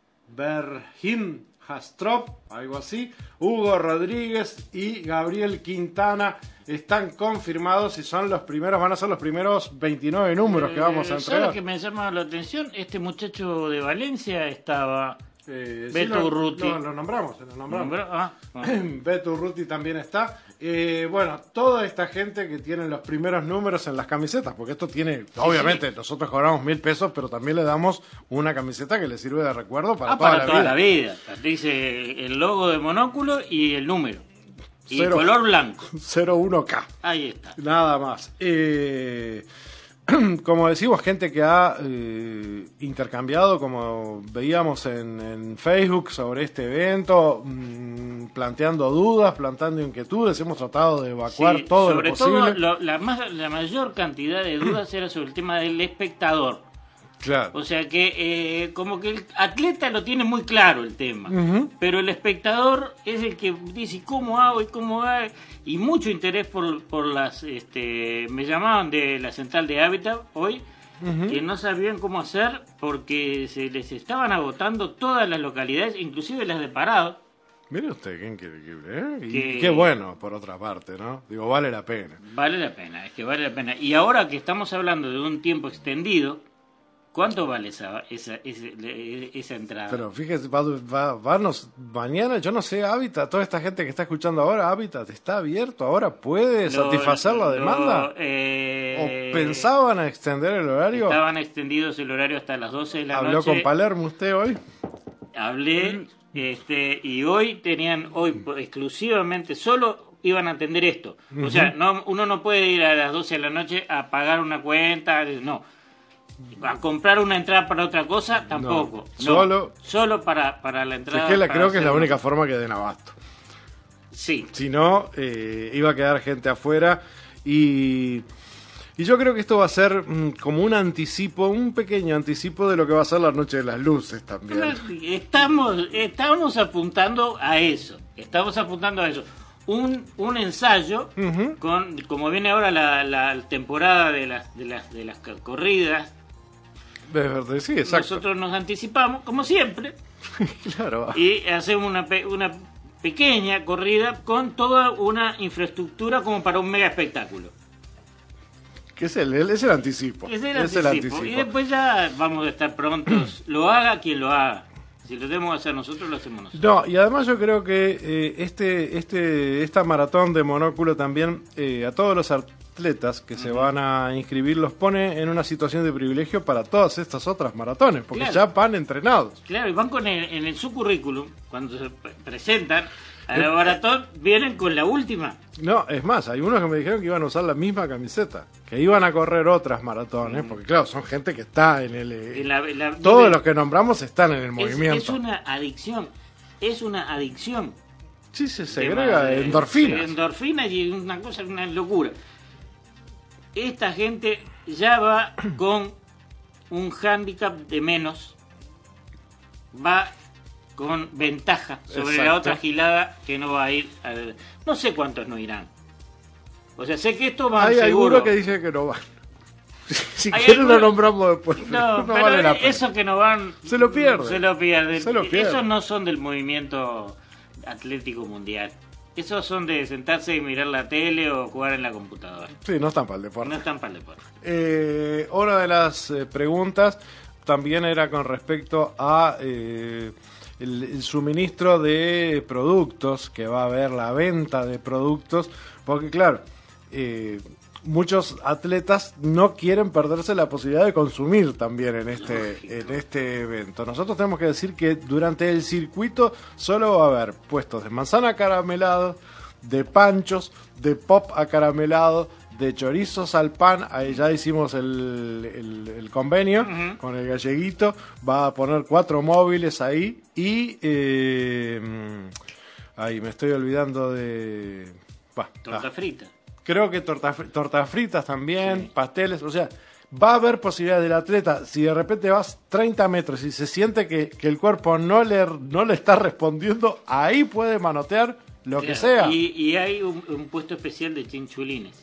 Berhin Hastrop, algo así, Hugo Rodríguez y Gabriel Quintana están confirmados y son los primeros, van a ser los primeros veintinueve números que vamos a entregar. ¿Sabes que me llama la atención? Este muchacho de Valencia estaba... Eh, Beto sí, lo, Urruti. Lo, lo nombramos, lo nombramos. Ah, ah. Beto Urruti también está. Eh, bueno, toda esta gente que tiene los primeros números en las camisetas, porque esto tiene, sí, obviamente, sí. nosotros cobramos mil pesos, pero también le damos una camiseta que le sirve de recuerdo para ah, toda, para la, toda vida. la vida. Dice el logo de Monóculo y el número. Y Cero, color blanco. cero uno K. Ahí está. Nada más. Eh... Como decimos, gente que ha eh, intercambiado, como veíamos en, en Facebook, sobre este evento, mmm, planteando dudas, planteando inquietudes, hemos tratado de evacuar sí, todo lo posible. Sobre todo, lo, la, más, la mayor cantidad de dudas era sobre el tema del espectador. Claro. O sea que eh, como que el atleta lo tiene muy claro el tema, uh-huh. pero el espectador es el que dice cómo hago y cómo hago, y mucho interés por, por las, este, me llamaban de la central de Hábitat hoy, uh-huh. que no sabían cómo hacer porque se les estaban agotando todas las localidades, inclusive las de Parado. Mire usted, qué increíble, ¿eh? Y que, qué bueno, por otra parte, ¿no? Digo, vale la pena. Vale la pena, es que vale la pena. Y ahora que estamos hablando de un tiempo extendido, ¿cuánto vale esa, esa, esa, esa entrada? Pero fíjese, va, va, va nos, mañana, yo no sé, Hábitat, toda esta gente que está escuchando ahora, Hábitat está abierto, ahora puede lo, satisfacer la demanda. Lo, eh, ¿O pensaban a extender el horario? Estaban extendidos el horario hasta las doce de la ¿Habló noche. ¿Habló con Palermo usted hoy? Hablé, este, y hoy tenían, hoy exclusivamente, solo iban a atender esto. Uh-huh. O sea, no, uno no puede ir a las doce de la noche a pagar una cuenta, no. A comprar una entrada para otra cosa, tampoco. No, solo, no, solo para, para la entrada. Es que la, creo que es la única forma que den abasto. Sí. Si no, eh, iba a quedar gente afuera. Y, y yo creo que esto va a ser mm, como un anticipo, un pequeño anticipo de lo que va a ser la Noche de las Luces también. Estamos, estamos apuntando a eso. Estamos apuntando a eso. Un, un ensayo uh-huh. con, como viene ahora la, la temporada de las, de las, de las corridas. Sí, exacto. Nosotros nos anticipamos, como siempre, claro. y hacemos una, pe- una pequeña corrida con toda una infraestructura como para un mega espectáculo. Que es el, es el anticipo. Es el, es anticipo. el anticipo. Y después ya vamos a estar prontos. Lo haga quien lo haga. Si lo tenemos que hacer nosotros, lo hacemos nosotros. No, y además yo creo que eh, este, este, esta maratón de Monóculo también eh, a todos los atletas que uh-huh. se van a inscribir los pone en una situación de privilegio para todas estas otras maratones, porque claro. ya van entrenados. Claro, y van con el, en el, su currículum, cuando se presentan a la maratón, vienen con la última. No, es más, hay unos que me dijeron que iban a usar la misma camiseta, que iban a correr otras maratones, mm. porque claro, son gente que está en el... En la, la, todos vive, los que nombramos están en el es, movimiento. Es una adicción, es una adicción. Sí, se segrega de, endorfinas. De endorfinas y una cosa, una locura. Esta gente ya va con un hándicap de menos, va con ventaja sobre Exacto. la otra gilada que no va a ir al... No sé cuántos no irán. O sea, sé que esto va Hay seguro. Hay algunos que dicen que no van. Si quieren algunos... lo nombramos después. No, no pero vale la pena. Esos que no van... Se lo pierden. Se lo pierden. Se lo pierden. Esos no son del movimiento atlético mundial. Esos son de sentarse y mirar la tele o jugar en la computadora. Sí, no están para el deporte. No están para el deporte. Eh, una de las eh, preguntas también era con respecto a eh, el, el suministro de productos, que va a haber la venta de productos, porque claro, eh, muchos atletas no quieren perderse la posibilidad de consumir también en este, en este evento. Nosotros tenemos que decir que durante el circuito solo va a haber puestos de manzana caramelado, de panchos, de pop acaramelado, de chorizos al pan. Ahí ya hicimos el, el, el convenio uh-huh. con el galleguito. Va a poner cuatro móviles ahí y eh, ahí me estoy olvidando de bah, torta ah. frita. Creo que tortas torta fritas también, sí. pasteles, o sea, va a haber posibilidad del atleta, si de repente vas treinta metros y se siente que, que el cuerpo no le, no le está respondiendo, ahí puede manotear lo claro, que sea. Y, y hay un, un puesto especial de chinchulines.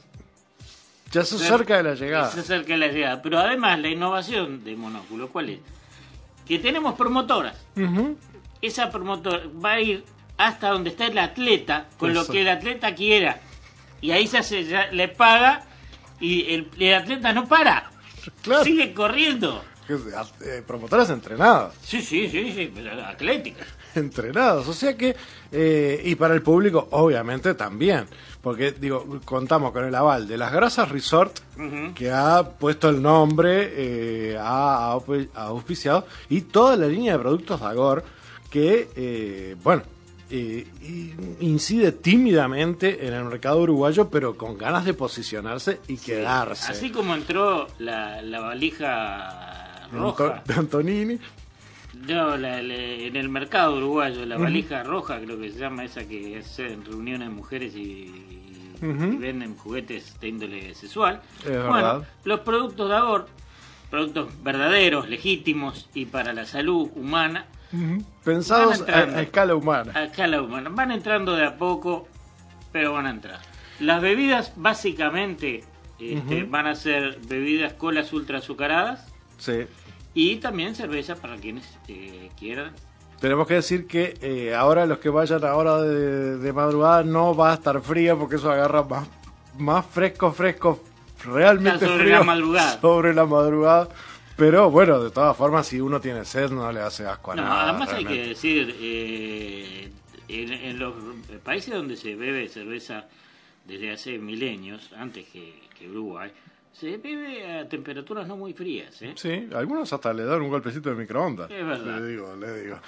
Ya se cerca de la llegada. Se cerca de la llegada. Pero además la innovación de Monóculo, ¿cuál es? Que tenemos promotoras. Uh-huh. Esa promotora va a ir hasta donde está el atleta, con Eso. lo que el atleta quiera. Y ahí se hace, ya le paga y el, el atleta no para. Claro. Sigue corriendo. Eh, promotoras entrenadas. Sí, sí, sí, sí, atléticas. Entrenadas, o sea que, eh, y para el público, obviamente también. Porque, digo, contamos con el aval de Las Grasas Resort, uh-huh. que ha puesto el nombre, eh, ha, ha auspiciado, y toda la línea de productos Dagor, que, eh, bueno, Eh, incide tímidamente en el mercado uruguayo, pero con ganas de posicionarse y sí, quedarse. Así como entró la, la valija roja de Antonini. No, la, la, en el mercado uruguayo, la valija uh-huh. roja, creo que se llama, esa que hacen reuniones de mujeres y, y, uh-huh. y venden juguetes de índole sexual. Es bueno, verdad. Los productos de Dagor, productos verdaderos, legítimos y para la salud humana. Uh-huh. Pensados a, a escala humana. A escala humana. Van entrando de a poco, pero van a entrar. Las bebidas básicamente este, uh-huh. van a ser bebidas colas ultra azucaradas. Sí. Y también cerveza para quienes eh, quieran. Tenemos que decir que eh, ahora los que vayan ahora de, de madrugada no va a estar fría, porque eso agarra más, más fresco, fresco, realmente sobre frío la madrugada. Sobre la madrugada. Pero bueno, de todas formas, si uno tiene sed, no le hace asco a no, nada. Además realmente. hay que decir, eh, en, en los países donde se bebe cerveza desde hace milenios, antes que, que Uruguay, se bebe a temperaturas no muy frías. ¿eh? Sí, algunos hasta le dan un golpecito de microondas. Es verdad. Le digo, le digo.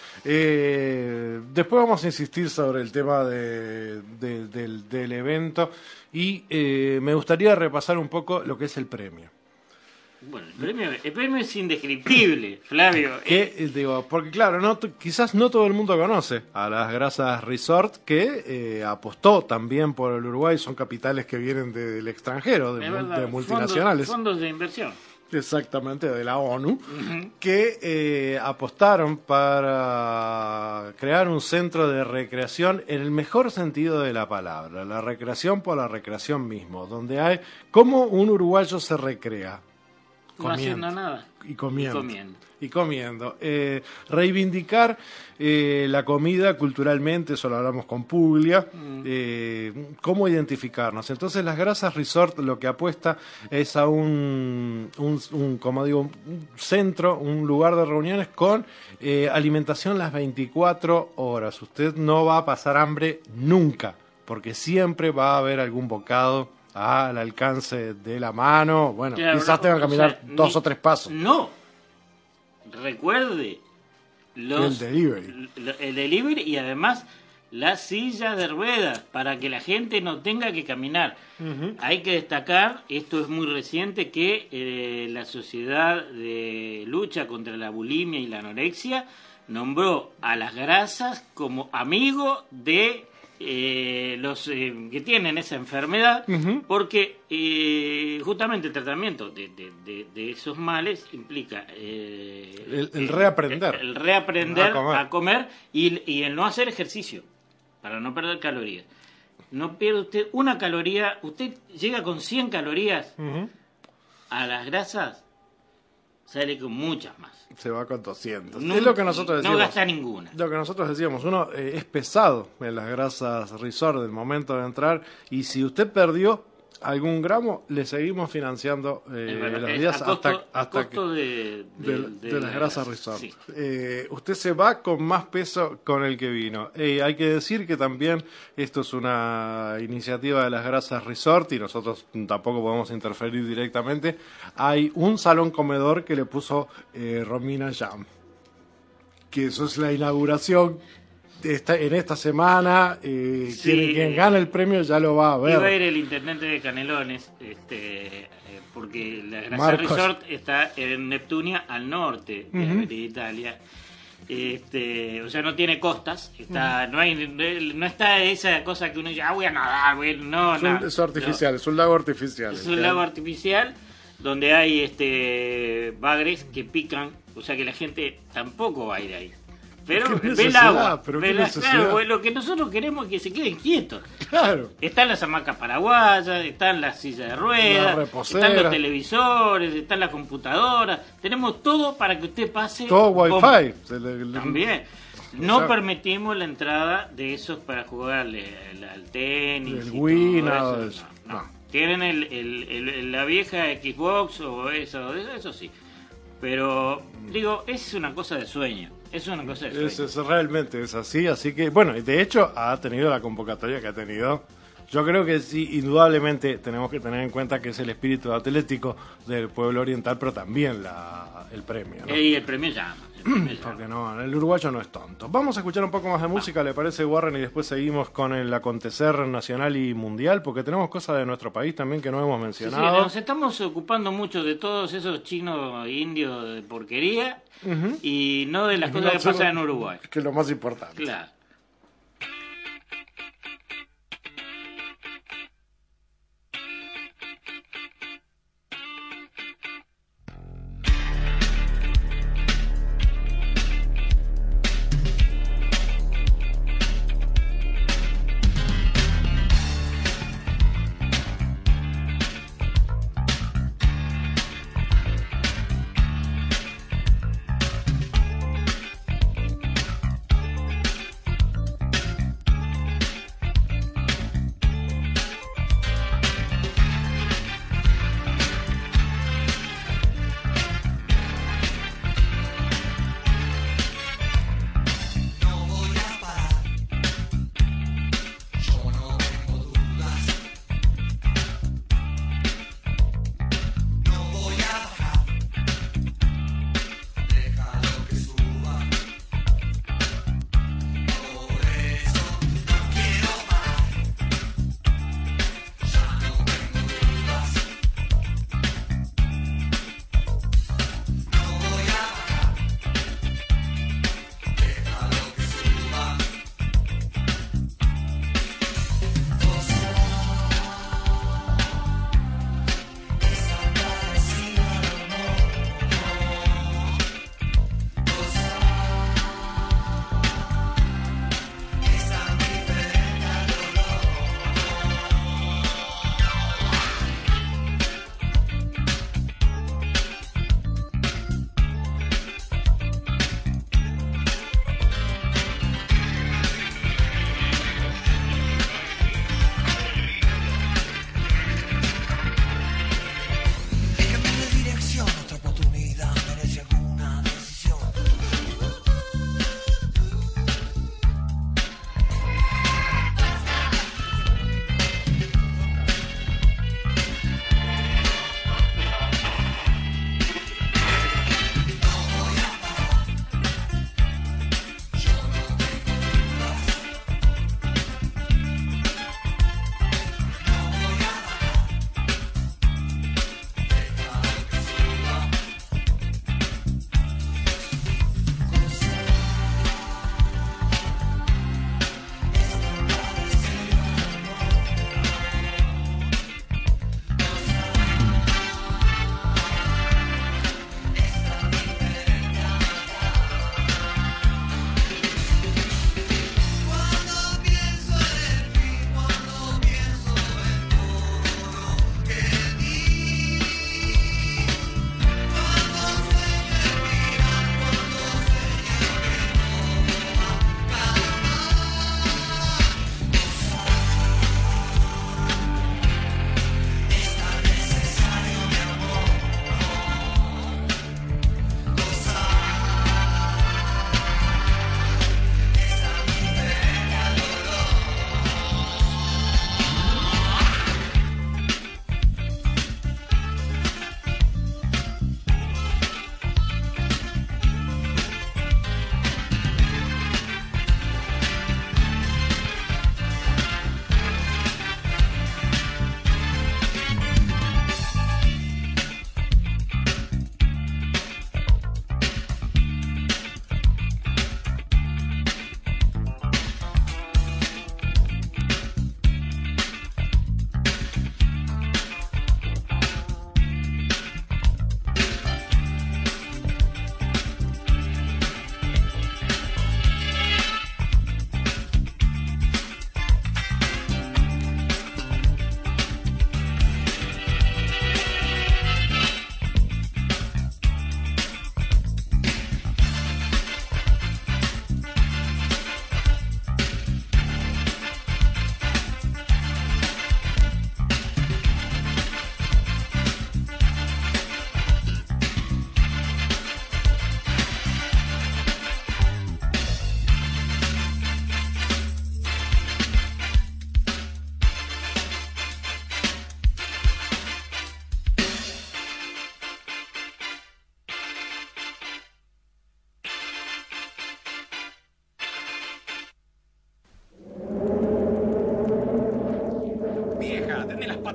Eh, después vamos a insistir sobre el tema de, de, del, del evento y eh, me gustaría repasar un poco lo que es el premio. Bueno, el premio, el premio es indescriptible, Flavio. Que, eh, digo, porque claro, no, quizás no todo el mundo conoce a Las Grasas Resort, que eh, apostó también por el Uruguay, son capitales que vienen de, del extranjero, de, verdad, de multinacionales. Fondos, fondos de inversión. Exactamente, de la ONU, uh-huh. que eh, apostaron para crear un centro de recreación en el mejor sentido de la palabra, la recreación por la recreación mismo, donde hay cómo un uruguayo se recrea. No haciendo nada. Y comiendo. Y comiendo. Y comiendo. Eh, reivindicar eh, la comida culturalmente, eso lo hablamos con Puglia, mm. eh, cómo identificarnos. Entonces Las Grasas Resort lo que apuesta es a un, un, un como digo, un centro, un lugar de reuniones con eh, alimentación las veinticuatro horas. Usted no va a pasar hambre nunca, porque siempre va a haber algún bocado al alcance de la mano. Bueno, claro, quizás tengan que caminar o sea, dos ni, o tres pasos. No. Recuerde los, el delivery. El delivery y además las sillas de ruedas para que la gente no tenga que caminar. Uh-huh. Hay que destacar, esto es muy reciente, que eh, la Sociedad de Lucha contra la Bulimia y la Anorexia nombró a las grasas como amigo de Eh, los eh, que tienen esa enfermedad, uh-huh. porque eh, justamente el tratamiento de, de, de, de esos males implica eh, el, el reaprender el, el reaprender a comer, a comer y, y el no hacer ejercicio para no perder calorías. No pierde usted una caloría, usted llega con cien calorías uh-huh. a las grasas, sale con muchas más. Se va con doscientos. No, es lo que nosotros decíamos. No gasta ninguna. Lo que nosotros decíamos, uno eh, es pesado en las grasas Resort del momento de entrar, y si usted perdió algún gramo, le seguimos financiando eh, bueno, los es días a costo, hasta, hasta a costo que, de, de, de, de, de la las grasas grasa. Resort. Sí. Eh, usted se va con más peso con el que vino. Eh, hay que decir que también esto es una iniciativa de las grasas Resort y nosotros tampoco podemos interferir directamente. Hay un salón comedor que le puso eh, Romina Jam, que eso es la inauguración. Esta, en esta semana, eh, Sí. quien, quien gana el premio ya lo va a ver. Iba a ir el intendente de Canelones, este, eh, porque la Grasa Marcos. Resort está en Neptunia, al norte de la Ujú. Avenida Italia. Este, o sea, no tiene costas, está, no hay, no está esa cosa que uno dice, ah, voy a nadar, voy a-". no, Es, no, un, es artificial, no. es un lago artificial. Es un lago artificial donde hay este bagres que pican, o sea que la gente tampoco va a ir ahí. Pero ¿Qué ve el necesidad? agua, ¿Pero ve qué la- necesidad? claro, pues, lo que nosotros queremos es que se queden quietos. Claro. Están las hamacas paraguayas, están las sillas de ruedas, Las reposeras. están los televisores, están las computadoras, tenemos todo para que usted pase. Todo con- wifi. Se le- le- También. O No sea, permitimos la entrada de esos para jugar al, al- al tenis. El y Wii, todo nada eso, de eso. no, no. Tienen el, el- el- la vieja Xbox o eso, eso, eso sí. Pero, digo, es una cosa de sueño. Es una cosa de sueño. Es, es- realmente es así, así que, bueno, y de hecho ha tenido la convocatoria que ha tenido. Yo creo que sí, indudablemente tenemos que tener en cuenta que es el espíritu atlético del pueblo oriental, pero también la, el premio, ¿no? Y el premio llama. el premio llama. Porque no, el uruguayo no es tonto. Vamos a escuchar un poco más de música, ¿le parece, Warren? Y después seguimos con el acontecer nacional y mundial, porque tenemos cosas de nuestro país también que no hemos Sí, sí, mencionado. nos estamos ocupando mucho de todos esos chinos indios de porquería Ujú. y no de las No, cosas que solo- pasan en Uruguay. Que es lo más importante. Claro. Thank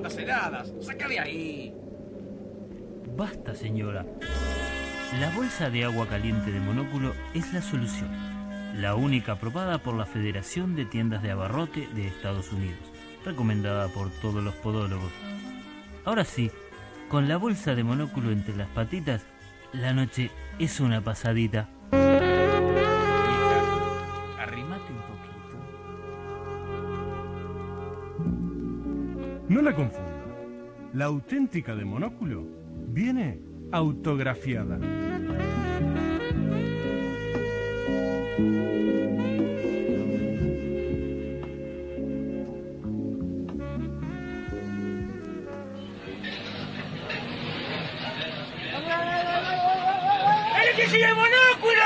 patas heladas. ¡Saca de ahí! Basta, señora. La bolsa de agua caliente de Monóculo es la solución. La única aprobada por la Federación de Tiendas de Abarrote de Estados Unidos. Recomendada por todos los podólogos. Ahora sí, con la bolsa de Monóculo entre las patitas, la noche es una pasadita. Hija, arrimate un poquito. No la confunda. La auténtica de Monóculo viene autografiada. ¡El que sigue Monóculo!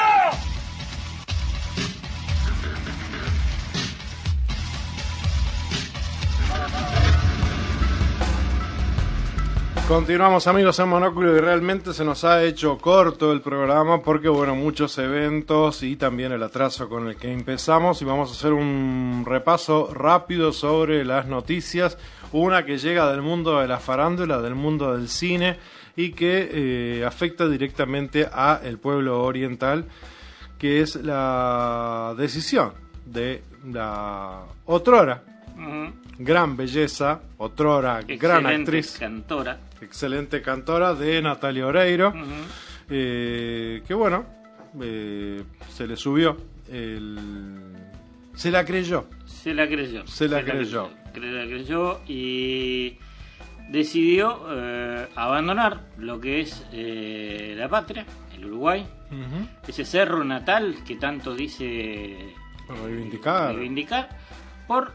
Continuamos, amigos, en Monóculo, y realmente se nos ha hecho corto el programa porque, bueno, muchos eventos y también el atraso con el que empezamos, y vamos a hacer un repaso rápido sobre las noticias. Una que llega del mundo de la farándula, del mundo del cine, y que eh, afecta directamente a el pueblo oriental, que es la decisión de la otrora uh-huh. gran belleza, otrora excelente gran actriz, cantora. excelente cantora de Natalia Oreiro, uh-huh. eh, que bueno, eh, se le subió, el... se la creyó. Se la creyó. Se la, se creyó. la creyó. Se la creyó y decidió eh, abandonar lo que es eh, la patria, el Uruguay, uh-huh. ese cerro natal que tanto dice reivindicar, reivindicar por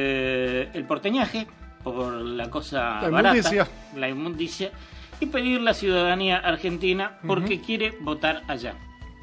eh, el porteñaje, por la cosa la barata, inmundicia. la inmundicia, y pedir la ciudadanía argentina porque uh-huh. quiere votar allá.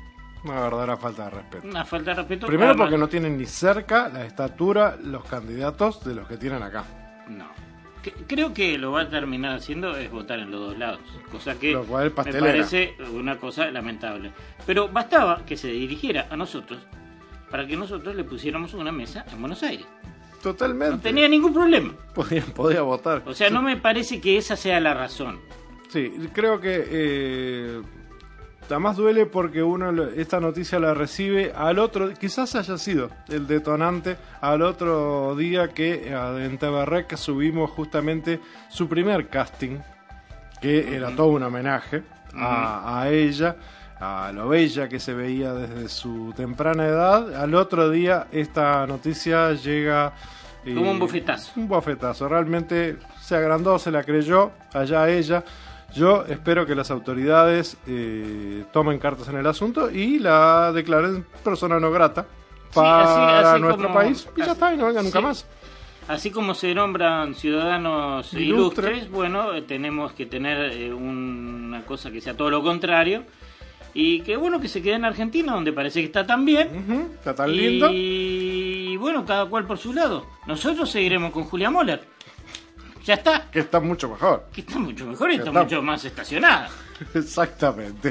Una verdadera falta de respeto. Una falta de respeto. Primero además, porque no tienen ni cerca la estatura los candidatos de los que tienen acá. No. Que, creo que lo va a terminar haciendo es votar en los dos lados, cosa que lo cual me parece una cosa lamentable. Pero bastaba que se dirigiera a nosotros para que nosotros le pusiéramos una mesa en Buenos Aires. Totalmente. No tenía ningún problema. Podía, podía votar. O sea, no me parece que esa sea la razón. Sí, creo que eh, además duele porque uno esta noticia la recibe al otro, quizás haya sido el detonante al otro día que en T V R que subimos justamente su primer casting, que uh-huh. era todo un homenaje uh-huh. a, a ella, a lo bella que se veía desde su temprana edad. Al otro día esta noticia llega eh, como un bofetazo. Un bofetazo, realmente se agrandó, se la creyó, allá ella. Yo espero que las autoridades eh, tomen cartas en el asunto y la declaren persona no grata para sí, así, así nuestro como, país y ya está, y no venga nunca sí. más. Así como se nombran ciudadanos Ilustre. ilustres, bueno, eh, tenemos que tener eh, una cosa que sea todo lo contrario. Y que bueno que se quede en Argentina, donde parece que está tan bien. Uh-huh, está tan y, lindo. Y bueno, cada cual por su lado. Nosotros seguiremos con Julia Moller. Ya está. Que está mucho mejor. Que está mucho mejor y está, está mucho más estacionada. Exactamente.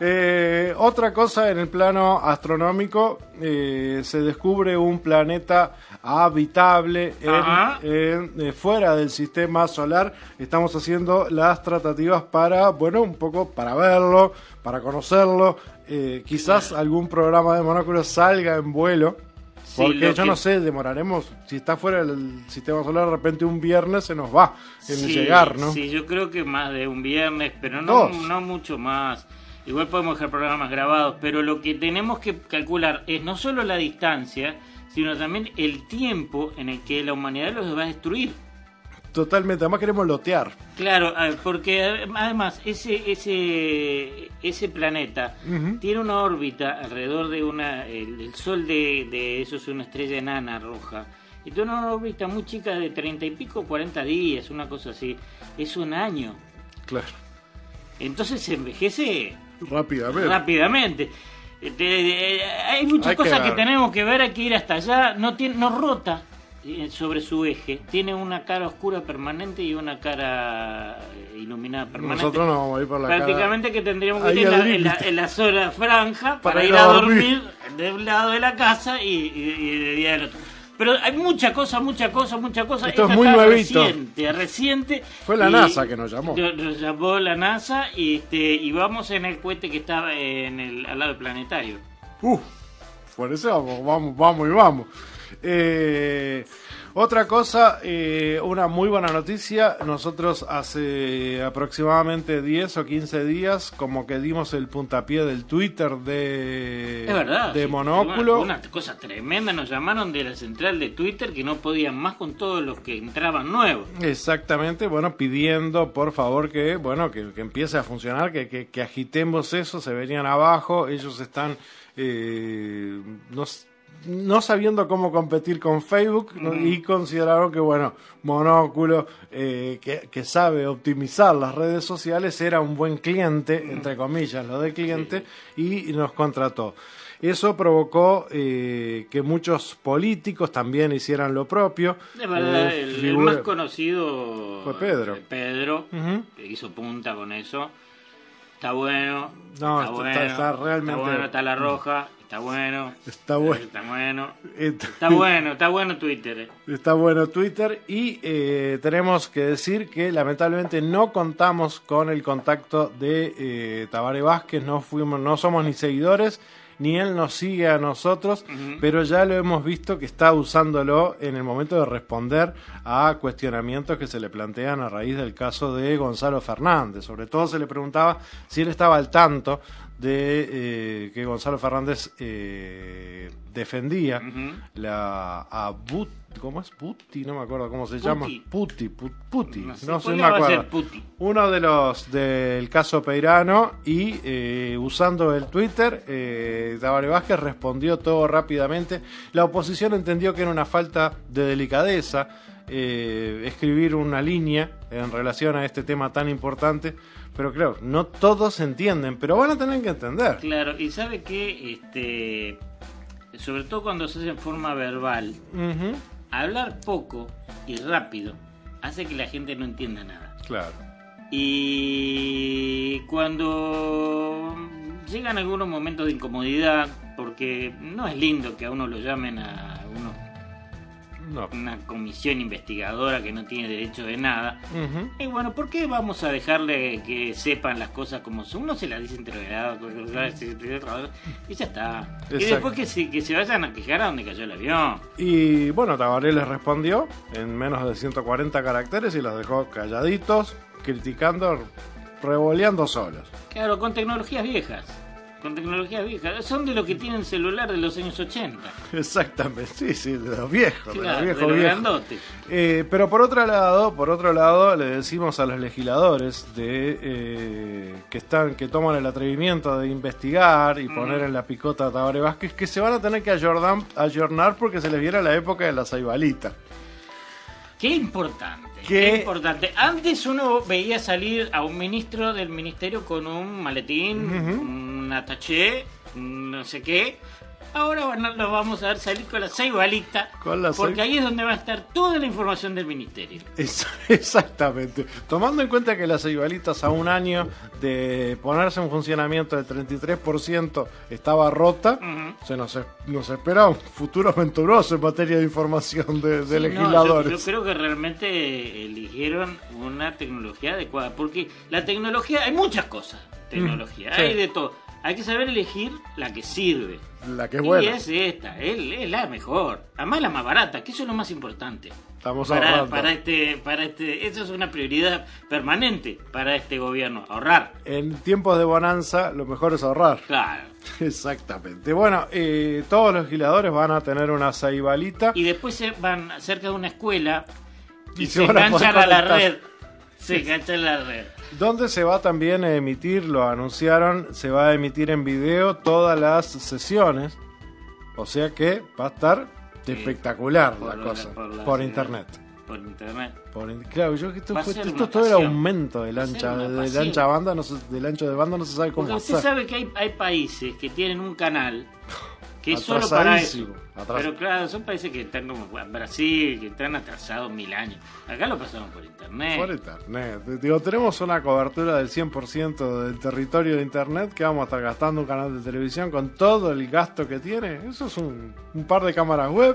Eh, otra cosa en el plano astronómico, eh, se descubre un planeta habitable en, en, eh, fuera del sistema solar. Estamos haciendo las tratativas para, bueno, un poco para verlo, para conocerlo. Eh, quizás claro. algún programa de Monóculo salga en vuelo. Porque sí, yo que... no sé, demoraremos, si está fuera del sistema solar, de repente un viernes se nos va en sí, llegar, ¿no? Sí, yo creo que más de un viernes, pero no, no mucho más. Igual podemos dejar programas grabados, pero lo que tenemos que calcular es no solo la distancia, sino también el tiempo en el que la humanidad los va a destruir. Totalmente, además queremos lotear. Claro, porque además ese ese ese planeta uh-huh. tiene una órbita alrededor de una el, el sol de, de eso es una estrella enana roja y tiene una órbita muy chica de treinta y pico, cuarenta días, una cosa así. Es un año. Claro. Entonces se envejece rápidamente. Rápidamente. Hay muchas hay cosas que, que tenemos que ver, hay que ir hasta allá. No tiene, no rota sobre su eje, tiene una cara oscura permanente y una cara iluminada permanente. Nosotros no vamos a ir por la prácticamente cara. Que tendríamos que ir en la, en, la, en la zona franja para, para ir a dormir. dormir de un lado de la casa y, y, y de día del otro. Pero hay mucha cosa, mucha cosa, mucha cosa. Esto Esta es muy está nuevito. Reciente, reciente. Fue la y NASA que nos llamó. Nos llamó la NASA y, este, y vamos en el cohete que estaba en el, al lado del planetario. Uh, por eso vamos, vamos, vamos y vamos. Eh, otra cosa, eh, una muy buena noticia. Nosotros hace aproximadamente diez o quince días como que dimos el puntapié del Twitter de, Es verdad, de sí, Monóculo. Una, una cosa tremenda, nos llamaron de la central de Twitter que no podían más con todos los que entraban nuevos. Exactamente, bueno, pidiendo por favor que, bueno, que, que empiece a funcionar, que, que, que agitemos eso, se venían abajo, ellos están eh, no, no sabiendo cómo competir con Facebook, ¿no? Mm. Y consideraron que, bueno, Monóculo, eh, que, que sabe optimizar las redes sociales, era un buen cliente, mm. entre comillas, lo de cliente, sí. Y nos contrató. Eso provocó eh, que muchos políticos también hicieran lo propio. De verdad, Eh, el, figura... el más conocido fue Pedro. eh, Pedro, Uh-huh. que hizo punta con eso. Está bueno, No, está, está, bueno, está, está realmente... está bueno, está la roja, está bueno, Está bueno. está bueno, Está, está bueno, está bueno Twitter. Eh. Está bueno Twitter y eh, tenemos que decir que lamentablemente no contamos con el contacto de eh, Tabaré Vázquez, no fuimos, no somos ni seguidores, ni él nos sigue a nosotros, uh-huh. Pero ya lo hemos visto que está usándolo en el momento de responder a cuestionamientos que se le plantean a raíz del caso de Gonzalo Fernández. Sobre todo se le preguntaba si él estaba al tanto de eh, que Gonzalo Fernández eh, defendía uh-huh. la a But, ¿cómo es? Puti, no me acuerdo cómo se Puti. llama. Puti, Puti, Puti. No sé, no sé, ¿cuál me va a acuerdo. ser Puti? Uno de los del caso Peirano y eh, usando el Twitter, eh, Tabaré Vázquez respondió todo rápidamente. La oposición entendió que era una falta de delicadeza eh, escribir una línea en relación a este tema tan importante. Pero claro, no todos entienden, pero van a tener que entender. Claro, y sabe que, este, sobre todo cuando se hace en forma verbal, uh-huh. hablar poco y rápido hace que la gente no entienda nada. Claro. Y cuando llegan algunos momentos de incomodidad, porque no es lindo que a uno lo llamen a uno no. una comisión investigadora que no tiene derecho de nada. Uh-huh. Y bueno, ¿por qué vamos a dejarle que sepan las cosas como son? Uno se las dice entreverado y ya está. Exacto. Y después que se, que se vayan a quejar a donde cayó el avión. Y bueno, Tabaré les respondió en menos de ciento cuarenta caracteres y los dejó calladitos, criticando, revoleando solos. Claro, con tecnologías viejas. Con tecnologías viejas. Son de los que tienen celular de los años ochenta. Exactamente, sí, sí, de los viejos, claro, de los viejos, de los viejos. grandotes. Eh, pero por otro lado, por otro lado, le decimos a los legisladores de eh, que están, que toman el atrevimiento de investigar y mm. poner en la picota a Tabaré Vázquez, que se van a tener que ayornar, ayornar porque se les viene la época de la Saibalita. Qué importante, ¿Qué? qué importante. Antes uno veía salir a un ministro del ministerio con un maletín, uh-huh. un ataché, no sé qué. Ahora bueno, lo vamos a ver salir con la Saibalita, porque ahí es donde va a estar toda la información del ministerio. Es, exactamente. Tomando en cuenta que las Saibalitas a un año de ponerse en funcionamiento del treinta y tres por ciento estaba rota, uh-huh. se nos, nos espera un futuro aventuroso en materia de información de, de sí, legisladores. No, yo, yo creo que realmente eligieron una tecnología adecuada, porque la tecnología, hay muchas cosas, tecnología, mm, sí. hay de todo. Hay que saber elegir la que sirve. La que es buena. Y es esta, es, es la mejor. Además la más barata, que eso es lo más importante. Estamos para, ahorrando. Para este, para este, eso es una prioridad permanente para este gobierno, ahorrar. En tiempos de bonanza, lo mejor es ahorrar. Claro. Exactamente. Bueno, eh, todos los legisladores van a tener una Saibalita. Y después se van cerca de una escuela y, y se, se enganchan a, a la red. Se enganchan a la red. Donde se va también a emitir, lo anunciaron, se va a emitir en video todas las sesiones. O sea que va a estar sí, espectacular la, la cosa. Por, la por internet. Por internet. Por in... Claro, yo que esto, fue, esto todo era aumento del ancha, del ancha banda, no se, del ancho de banda no se sabe cómo Porque hacer. Usted sabe que hay, hay países que tienen un canal que es solo para eso. Atrás. Pero claro, son países que están como Brasil, que están atrasados mil años. Acá lo pasamos por internet. Por internet. Digo, tenemos una cobertura del cien por ciento del territorio de internet que vamos a estar gastando un canal de televisión con todo el gasto que tiene. Eso es un, un par de cámaras web,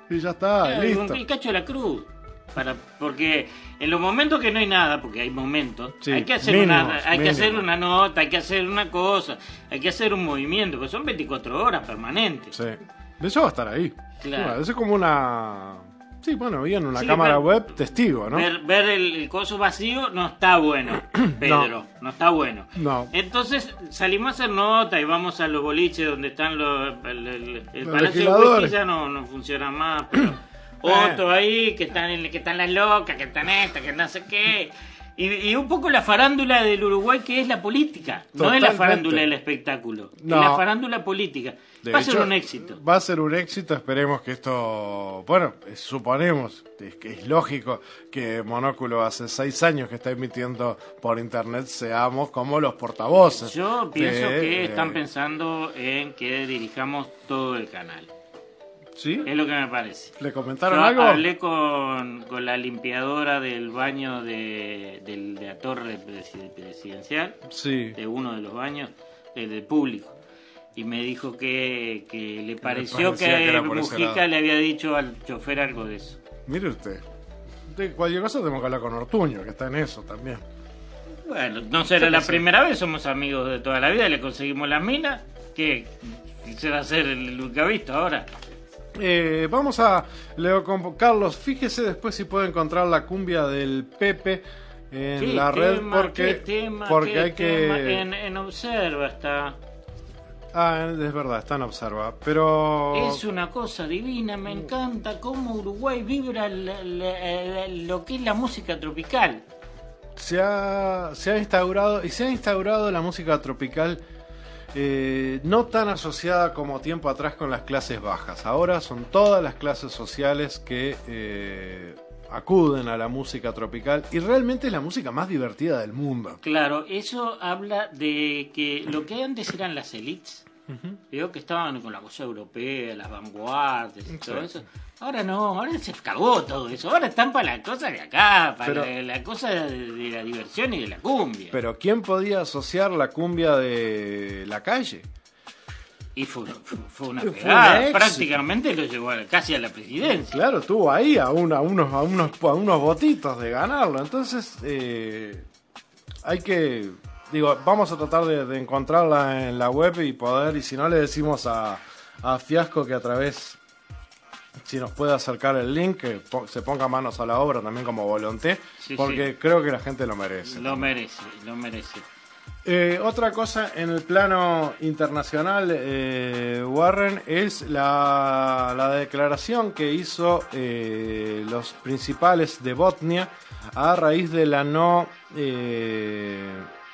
Y ya está, eh, listo. El cacho de la cruz. Para, porque en los momentos que no hay nada, porque hay momentos, sí, hay que hacer mínimos, una hay mínimos. que hacer una nota, hay que hacer una cosa, hay que hacer un movimiento, porque son veinticuatro horas permanentes. Sí. Eso va a estar ahí. Claro. Bueno, eso es como una... Sí, bueno, bien, una sí, cámara ver, web testigo, ¿no? Ver, ver el, el coso vacío no está bueno, Pedro, no, no está bueno. No. Entonces salimos a hacer nota y vamos a los boliches donde están los... El, el, el Palacio de Whisky ya no, no funciona más, pero... Otro ahí, que están, que están las locas, que están estas, que no sé qué... Y, y un poco la farándula del Uruguay, que es la política. Totalmente. No es la farándula del espectáculo, no. Es la farándula política. De va hecho, a ser un éxito. Va a ser un éxito, esperemos que esto... Bueno, suponemos, es que es lógico que Monóculo hace seis años que está emitiendo por internet, seamos como los portavoces. Yo pienso de, que están eh... pensando en que dirijamos todo el canal. ¿Sí? Es lo que me parece. ¿Le comentaron Yo algo? Hablé con, con la limpiadora del baño de, de, de la torre presidencial, sí. de uno de los baños, del, del público, y me dijo que, que le pareció que, que Mujica le había dicho al chofer algo de eso. Mire usted, de cualquier cosa tenemos que hablar con Ortuño, que está en eso también. Bueno, no será la primera vez, somos amigos de toda la vida, le conseguimos la mina, que se va a hacer el que ha visto ahora. Eh, vamos a Leo con Carlos, fíjese después si puede encontrar la cumbia del Pepe en ¿Qué la tema, red porque, tema, porque hay que en, en Observa está. Ah, es verdad, está en Observa, pero es una cosa divina, me encanta cómo Uruguay vibra la, la, la, lo que es la música tropical. Se ha, se ha instaurado y se ha instaurado la música tropical. Eh, no tan asociada como tiempo atrás con las clases bajas. Ahora son todas las clases sociales que eh, acuden a la música tropical y realmente es la música más divertida del mundo. Claro, eso habla de que lo que antes eran las elites, uh-huh. Veo que estaban con la cosa europea, las vanguardias y todo eso. Ahora no, ahora se acabó todo eso. Ahora están para la cosa de acá, para pero, la, la cosa de, de la diversión y de la cumbia. Pero ¿quién podía asociar la cumbia de la calle? Y fue, fue, fue una pegada, prácticamente lo llevó a, casi a la presidencia. Claro, estuvo ahí a, una, a, unos, a, unos, a unos votitos de ganarlo. Entonces, eh, hay que... Digo, vamos a tratar de, de encontrarla en la web y poder, y si no le decimos a, a Fiasco que a través... Si nos puede acercar el link, que se ponga manos a la obra también como volonté, sí, porque sí. Creo que la gente lo merece. Lo también. merece, lo merece. Eh, otra cosa en el plano internacional, eh, Warren, es la, la declaración que hizo eh, los principales de Botnia a raíz de la no... Eh,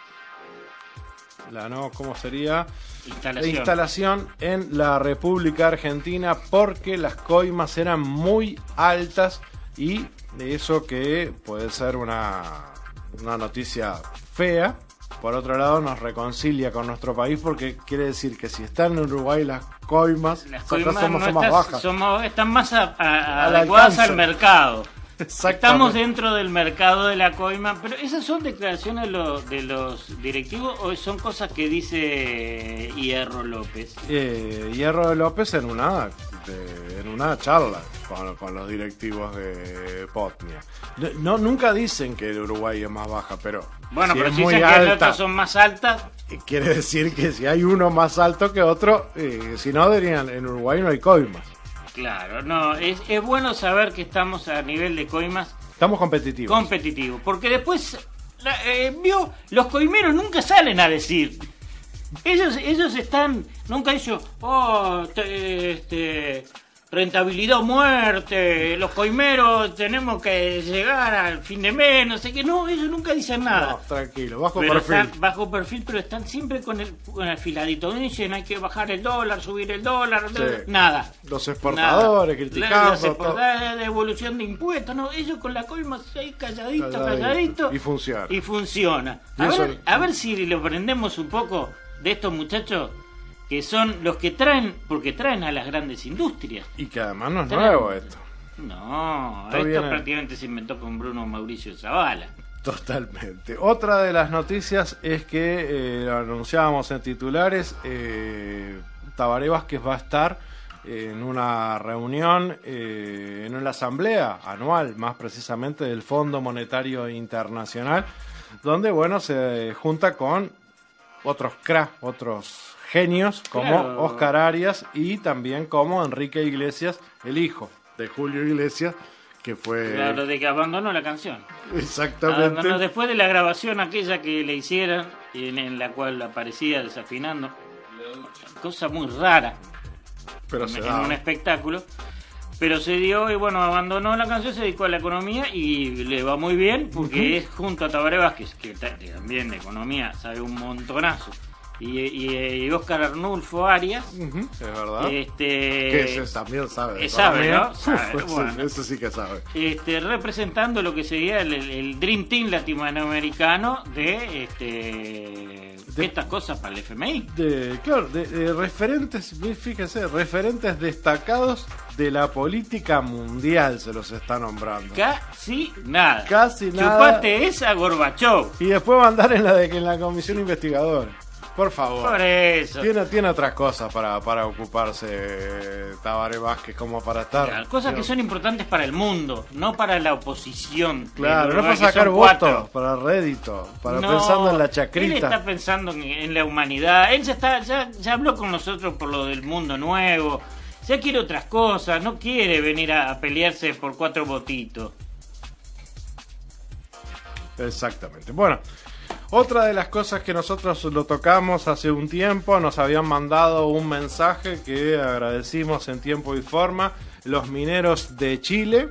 la no, ¿cómo sería? Instalación. instalación en la República Argentina porque las coimas eran muy altas y de eso que puede ser una, una noticia fea. Por otro lado nos reconcilia con nuestro país porque quiere decir que si están en Uruguay las coimas, las coimas somos, no son más bajas. Somos, están más a, a, adecuadas al mercado. Estamos dentro del mercado de la coima, pero ¿esas son declaraciones de los, de los directivos o son cosas que dice Hierro López? Eh, Hierro López en una de, en una charla con, con los directivos de Botnia. No, nunca dicen que el Uruguay es más baja, pero bueno, si pero es si muy dicen alta, que las otras son más altas, quiere decir que si hay uno más alto que otro, eh, si no dirían en Uruguay no hay coimas. Claro, no, es, es bueno saber que estamos a nivel de coimas. Estamos competitivos. Competitivos, porque después, la, eh, vio, los coimeros nunca salen a decir. Ellos ellos están, nunca dicen, oh, te, este, rentabilidad o muerte, los coimeros tenemos que llegar al fin de mes, no sé qué, no, ellos nunca dicen nada. No, tranquilo, bajo pero perfil. Están bajo perfil, pero están siempre con el, con el afiladito. Dicen hay que bajar el dólar, subir el dólar, sí. Nada. Los exportadores nada. criticando. Los exportadores, devolución de impuestos, no, ellos con la coima ahí calladito, calladito, calladito. Y funciona. Y funciona. A, y ver, a ver si lo aprendemos un poco de estos muchachos que son los que traen, porque traen a las grandes industrias. Y que además no es traen, nuevo esto. No, esto, esto viene... prácticamente se inventó con Bruno Mauricio Zavala. Totalmente. Otra de las noticias es que, eh, lo anunciábamos en titulares, eh, Tabaré Vázquez va a estar en una reunión, eh, en una asamblea anual, más precisamente del Fondo Monetario Internacional, donde, bueno, se junta con otros cracks, otros genios, como Claro. Oscar Arias y también como Enrique Iglesias, el hijo de Julio Iglesias, que fue... Claro, de que abandonó la canción. Exactamente. Abandonó después de la grabación aquella que le hicieron, en, en la cual aparecía desafinando. Cosa muy rara. Pero en, se en daba. un espectáculo. Pero se dio y bueno, abandonó la canción, se dedicó a la economía y le va muy bien porque Ujú. es junto a Tabaré Vázquez, que ta- que también de economía sabe un montonazo. Y, y, y Oscar Arnulfo Arias, Ujú, es verdad. este, que ese también sabe. de eh, sabe, economía. ¿no? Sabe, Uf, ese- bueno. ese sí que sabe. este, representando lo que sería el, el- el Dream Team latinoamericano de, este, de estas cosas para el F M I. De, claro, de, de referentes, fíjese, referentes destacados de la política mundial se los está nombrando. Casi nada. Casi nada. Chupate esa, Gorbachov. Y después va a andar en la de en la comisión investigadora. Por favor. Por eso. Tiene, tiene otras cosas para, para ocuparse eh, Tabaré Vázquez como para estar. Claro, cosas que son importantes para el mundo, no para la oposición. Claro, Del no para lugar que sacar son votos, cuatro. para rédito, para No, pensando en la Él chacrita. está pensando en, en la humanidad. Él ya está, ya, ya habló con nosotros por lo del mundo nuevo. Ya quiere otras cosas, no quiere venir a, a pelearse por cuatro votitos. Exactamente. Bueno, otra de las cosas que nosotros lo tocamos hace un tiempo, nos habían mandado un mensaje que agradecimos en tiempo y forma, los mineros de Chile.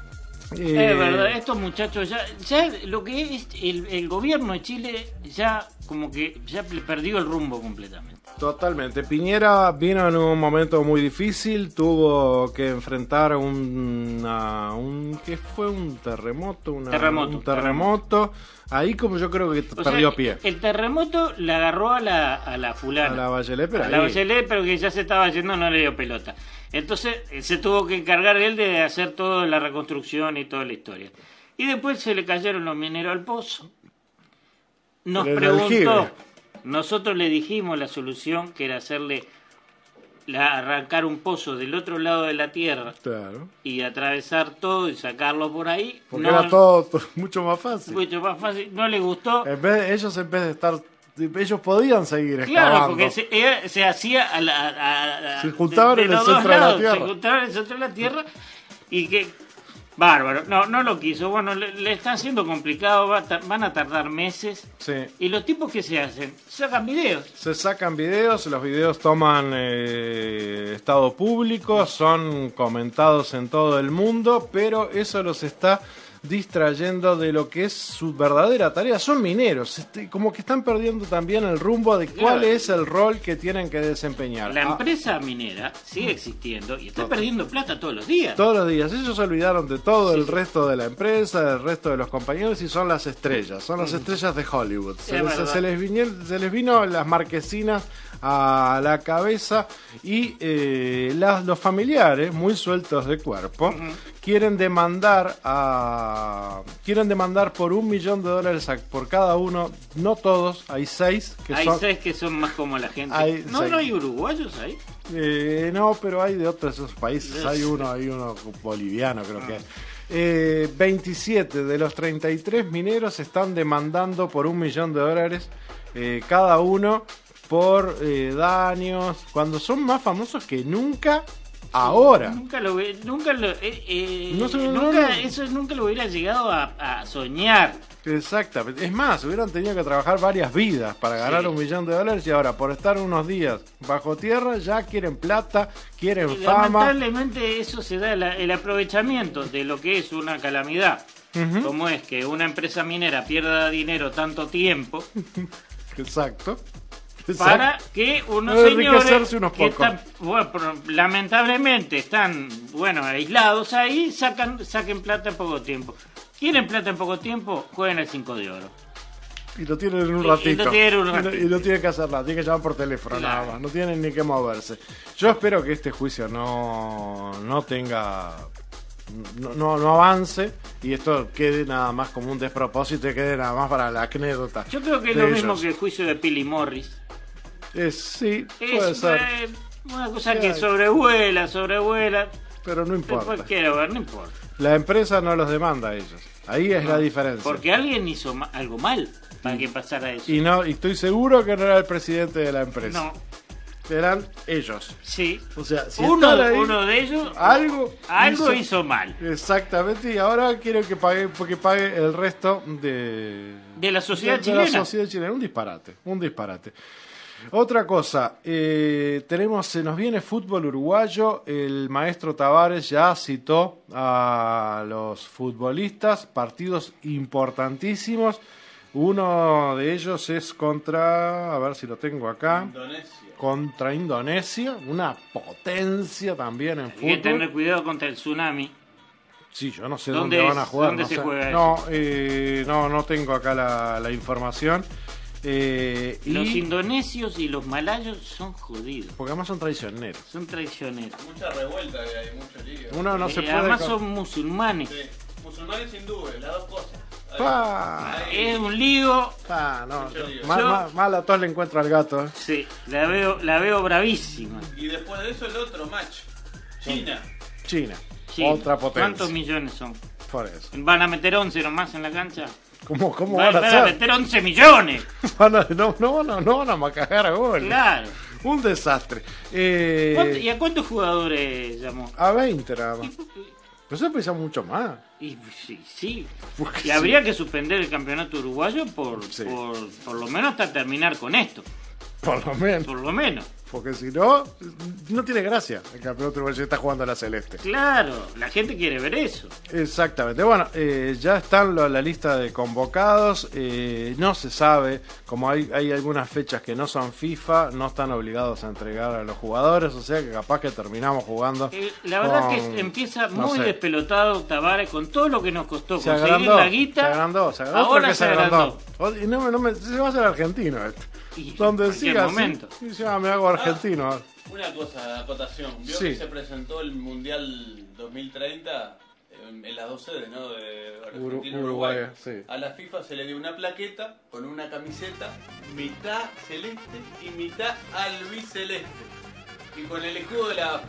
Eh, Es verdad, estos muchachos ya, ya lo que es el, el gobierno de Chile ya como que ya perdió el rumbo completamente. Totalmente. Piñera vino en un momento muy difícil, tuvo que enfrentar un, una- un ¿qué fue? Un terremoto, una- Terremoto, un terremoto. Ahí como yo creo que O perdió sea, pie. El terremoto le agarró a la, a la fulana. A la Bachelet, pero a ahí. la Bachelet, pero que ya se estaba yendo, no le dio pelota. Entonces eh, se tuvo que encargar él de hacer toda la reconstrucción y toda la historia. Y después se le cayeron los mineros al pozo. Nos El preguntó, jengibre. nosotros le dijimos la solución que era hacerle la, arrancar un pozo del otro lado de la tierra Claro. y atravesar todo y sacarlo por ahí. Porque No, era todo, todo mucho más fácil. mucho más fácil. No le gustó. En vez de- ellos en vez de estar, ellos podían seguir Claro, excavando. porque se, ella se hacía a la, a- a- Se juntaban de- de en el los dos centro de la lados, tierra. Se juntaban en el centro de la tierra y que... Bárbaro, no, no lo quiso. Bueno, le, le está haciendo complicado, va a ta- van a tardar meses. Sí. Y los tipos que se hacen, sacan videos. Se sacan videos, los videos toman eh, estado público, son comentados en todo el mundo, pero eso los está distrayendo de lo que es su verdadera tarea. Son mineros, este, como que están perdiendo también el rumbo de cuál Claro. es el rol que tienen que desempeñar. La Ah, empresa minera sigue existiendo y está perdiendo plata todos los días. todos los días. Ellos se olvidaron de todo el resto de la empresa, del resto de los compañeros y son las estrellas, son las estrellas de Hollywood. Se, Es les, verdad. se les vinieron- se les vino las marquesinas a la cabeza y eh, las- los familiares, muy sueltos de cuerpo, quieren demandar a quieren demandar por un millón de dólares a- por cada uno. No todos, hay seis que Hay son. seis que son más como la gente. Hay no, seis. no hay uruguayos ahí. Eh, no, pero hay de otros esos países. Hay uno, hay uno boliviano, creo que es. Eh, veintisiete de los treinta y tres mineros están demandando por un millón de dólares eh, cada uno por eh, daños, cuando son más famosos que nunca ahora. Nunca lo ve- nunca lo, eh, eh, No se- no, nunca, no. eso nunca lo hubiera llegado a, a soñar. Exactamente. Es más, hubieran tenido que trabajar varias vidas para ganar Sí. un millón de dólares y ahora por estar unos días bajo tierra ya quieren plata, quieren Y fama. lamentablemente eso se da la- el aprovechamiento de lo que es una calamidad. Ujú. Como es que una empresa minera pierda dinero tanto tiempo Exacto. para que unos Para señores enriquecerse unos que pocos. están, bueno, pero lamentablemente están bueno aislados ahí, sacan saquen plata en poco tiempo. ¿Quieren plata en poco tiempo? Jueguen el cinco de oro. Y lo tienen en un Y- y ratito. lo tienen en un Y no- ratito. Y no tienen que hacer nada, tienen que llamar por teléfono Claro. nada más. No tienen ni que moverse. Yo espero que este juicio no, no tenga. No, no, no avance y esto quede nada más como un despropósito y quede nada más para la anécdota. Yo creo que es de lo mismo ellos. que el juicio de Pili Morris. Es, sí, Es, puede ser. eh, Una cosa que sobrevuela, sobrevuela. Pero no importa. Cualquiera, ver, no importa. La empresa no los demanda a ellos. Ahí es no, la diferencia. Porque alguien hizo ma- algo mal para que pasara eso. Y no, y estoy seguro que no era el presidente de la empresa. No. Eran ellos. Sí. O sea, si uno, ahí, uno de ellos algo, algo hizo, hizo mal. Exactamente, y ahora quiero que pague, que pague el resto de, de la sociedad de, chilena. De la sociedad chilena. Un disparate, un disparate. Otra cosa, eh, tenemos, se nos viene fútbol uruguayo. El maestro Tavares ya citó a los futbolistas, partidos importantísimos. Uno de ellos es contra, a ver si lo tengo acá, Indonesia. Contra Indonesia, una potencia también en fútbol. Hay que tener cuidado contra el tsunami. Sí, yo no sé dónde, dónde es, van a jugar. ¿Dónde no se sé. juega no, eso? Eh, no, no tengo acá la, la información. Eh, los y... indonesios y los malayos son jodidos. Porque además son traicioneros. Son traicioneros. Mucha revuelta hay, mucho lío. Uno no eh, se puede además con... son musulmanes. Sí. Musulmanes hindúes, las dos cosas. Pa. Es un lío. Pa, no, lío. Mal, Yo... mal, mal a todos le encuentro al gato. ¿eh? Sí, la veo, la veo bravísima. Y después de eso el otro match. China. China. China. Otra potencia. ¿Cuántos millones son? Por eso. ¿Van a meter once nomás en la cancha? ¿Cómo, cómo van, van a van hacer? a meter once millones. Van a, no, no, no, no van a cagar a gol. Claro. Un desastre. Eh, ¿Y a cuántos jugadores llamó? A veinte nada más. Nosotros pensamos mucho más. Y sí, sí. Porque y sí. habría que suspender el campeonato uruguayo por, Sí. por, por lo menos hasta terminar con esto. Por lo menos. Por lo menos. Porque si no, no tiene gracia. El campeonato uruguayo está jugando a la celeste. Claro, la gente quiere ver eso. Exactamente. Bueno, eh, ya están lo, la lista de convocados. Eh, no se sabe, como hay, hay algunas fechas que no son FIFA, no están obligados a entregar a los jugadores. O sea que capaz que terminamos jugando. Eh, la verdad con, es que empieza no muy sé. despelotado Tavares con todo lo que nos costó Se conseguir agrandó, la guita. Se agrandó, se agrandó. Ahora Otro que se agrandó. agrandó. Y no, me- no me, se va a hacer argentino esto. Y Donde en cualquier siga momento. así, ya me hago argentino. Ah, una cosa de acotación. ¿Vio Sí. que se presentó el Mundial dos mil treinta en, en las dos sedes, ¿no? De Argentina y Uruguay, Uruguay. sí. A la FIFA se le dio una plaqueta con una camiseta mitad celeste y mitad albiceleste. Y con el escudo de la A F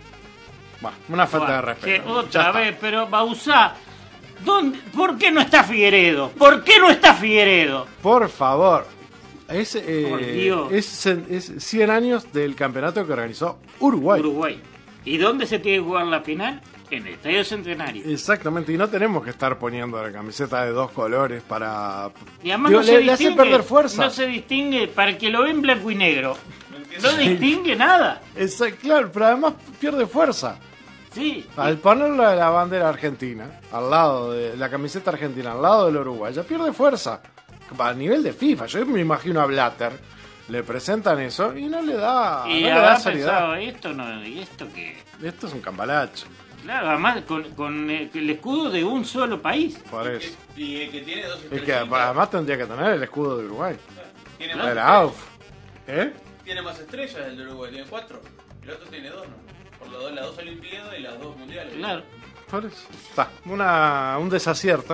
A. Bah, una falta Buah, de respeto. que Ya otra está. vez, pero Bauzá, ¿dónde, ¿por qué no está Figueredo? ¿Por qué no está Figueredo? Por favor. Es, eh, Por Dios. es, es cien años del campeonato que organizó Uruguay. Uruguay. ¿Y dónde se tiene que jugar la final? En el Estadio Centenario. Exactamente, y no tenemos que estar poniendo la camiseta de dos colores para... Y además Digo, no se le, le hace distingue, perder fuerza. no se distingue, para que lo ven blanco y negro. No distingue nada. Exacto, claro, pero además pierde fuerza. Sí. Al ponerlo de la bandera argentina, al lado de la camiseta argentina, al lado del Uruguay, ya pierde fuerza. A nivel de FIFA, yo me imagino a Blatter, le presentan eso y no le da, Y no le da habrá seriedad. pensado, esto no, ¿y esto qué? Esto es un cambalache. Claro, además con, con el, el escudo de un solo país. Por eso. Y el que tiene dos Es estrellitas. que además tendría que tener el escudo de Uruguay. Tiene El más, A U F. ¿Eh? tiene más estrellas el de Uruguay, tiene cuatro. El otro tiene dos, ¿no? Por las dos, las dos Olimpiadas y las dos Mundiales. Claro. Por eso. Está. Una, un desacierto.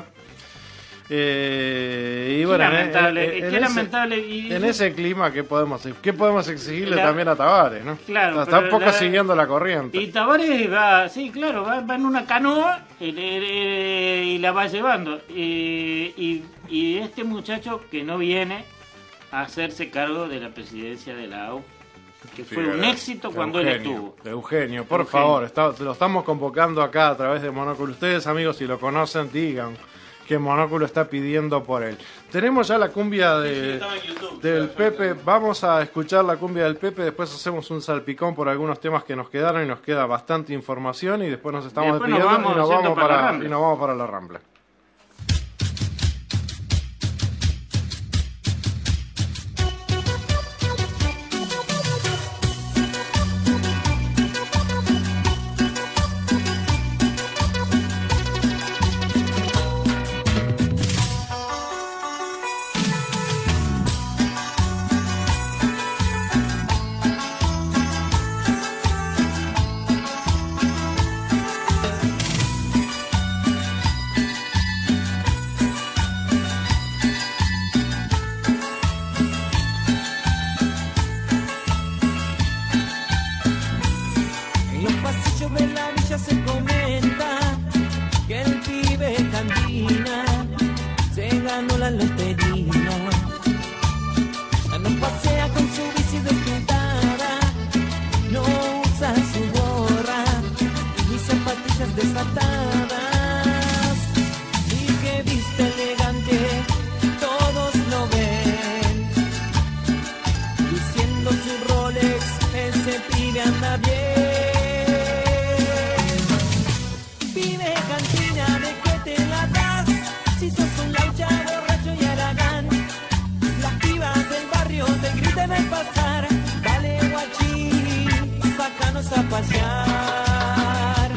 Eh, y bueno, Qué lamentable, en, en- qué en ese, lamentable. Y- en ese clima, ¿qué podemos, qué podemos exigirle La- también a Tavares? ¿no? Claro, Está un pero poco la- siguiendo la corriente. Y Tavares va, sí, claro, va, va en una canoa eh, eh, y la va llevando. Eh, y, y este muchacho que no viene a hacerse cargo de la presidencia de la A U, que fue un Fíjate, éxito cuando él Eugenio, estuvo. Eugenio, por Eugenio. favor, está- lo estamos convocando acá a través de Monóculo. Ustedes, amigos, si lo conocen, digan que Monóculo está pidiendo por él. Tenemos ya la cumbia Sí, sí, de, estaba en YouTube, del estaba en Pepe. Vamos a escuchar la cumbia del Pepe. Después hacemos un salpicón por algunos temas que nos quedaron y nos queda bastante información. Y después nos estamos Después nos despidiendo vamos y, nos yendo vamos para la para, Rambla. y nos vamos para la Rambla. pasillos de la villa se comenta que el pibe cantina se ganó la lotería. Ya no pasea con su bici despintada, no usa su gorra ni zapatillas desatadas, y que viste elegante, todos lo ven, luciendo su Rolex, ese pibe anda bien. Pibe cantina, ¿de qué te la das? Si sos un laucha, borracho y haragán, las pibas del barrio te griten al pasar, dale guachín, sácanos a pasear.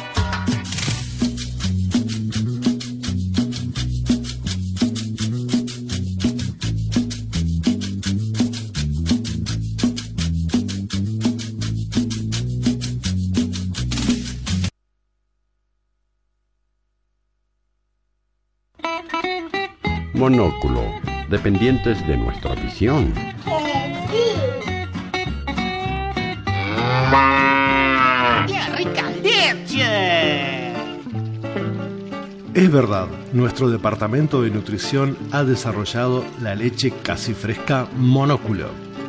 Monóculo, dependientes de nuestra visión. ¡Qué rica leche! Es verdad, nuestro departamento de nutrición ha desarrollado la leche casi fresca Monóculo.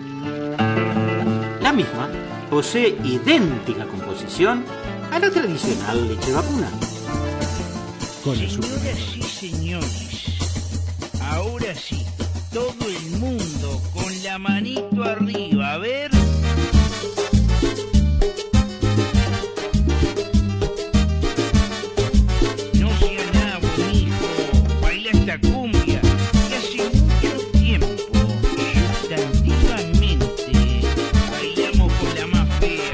La misma posee idéntica composición a la tradicional leche vacuna. Con el Señoras y señores, ahora sí, todo el mundo con la manito arriba, a ver. No sea nabo, mijo, baila esta cumbia que hace mucho tiempo, sustantivamente, bailamos con la más fea.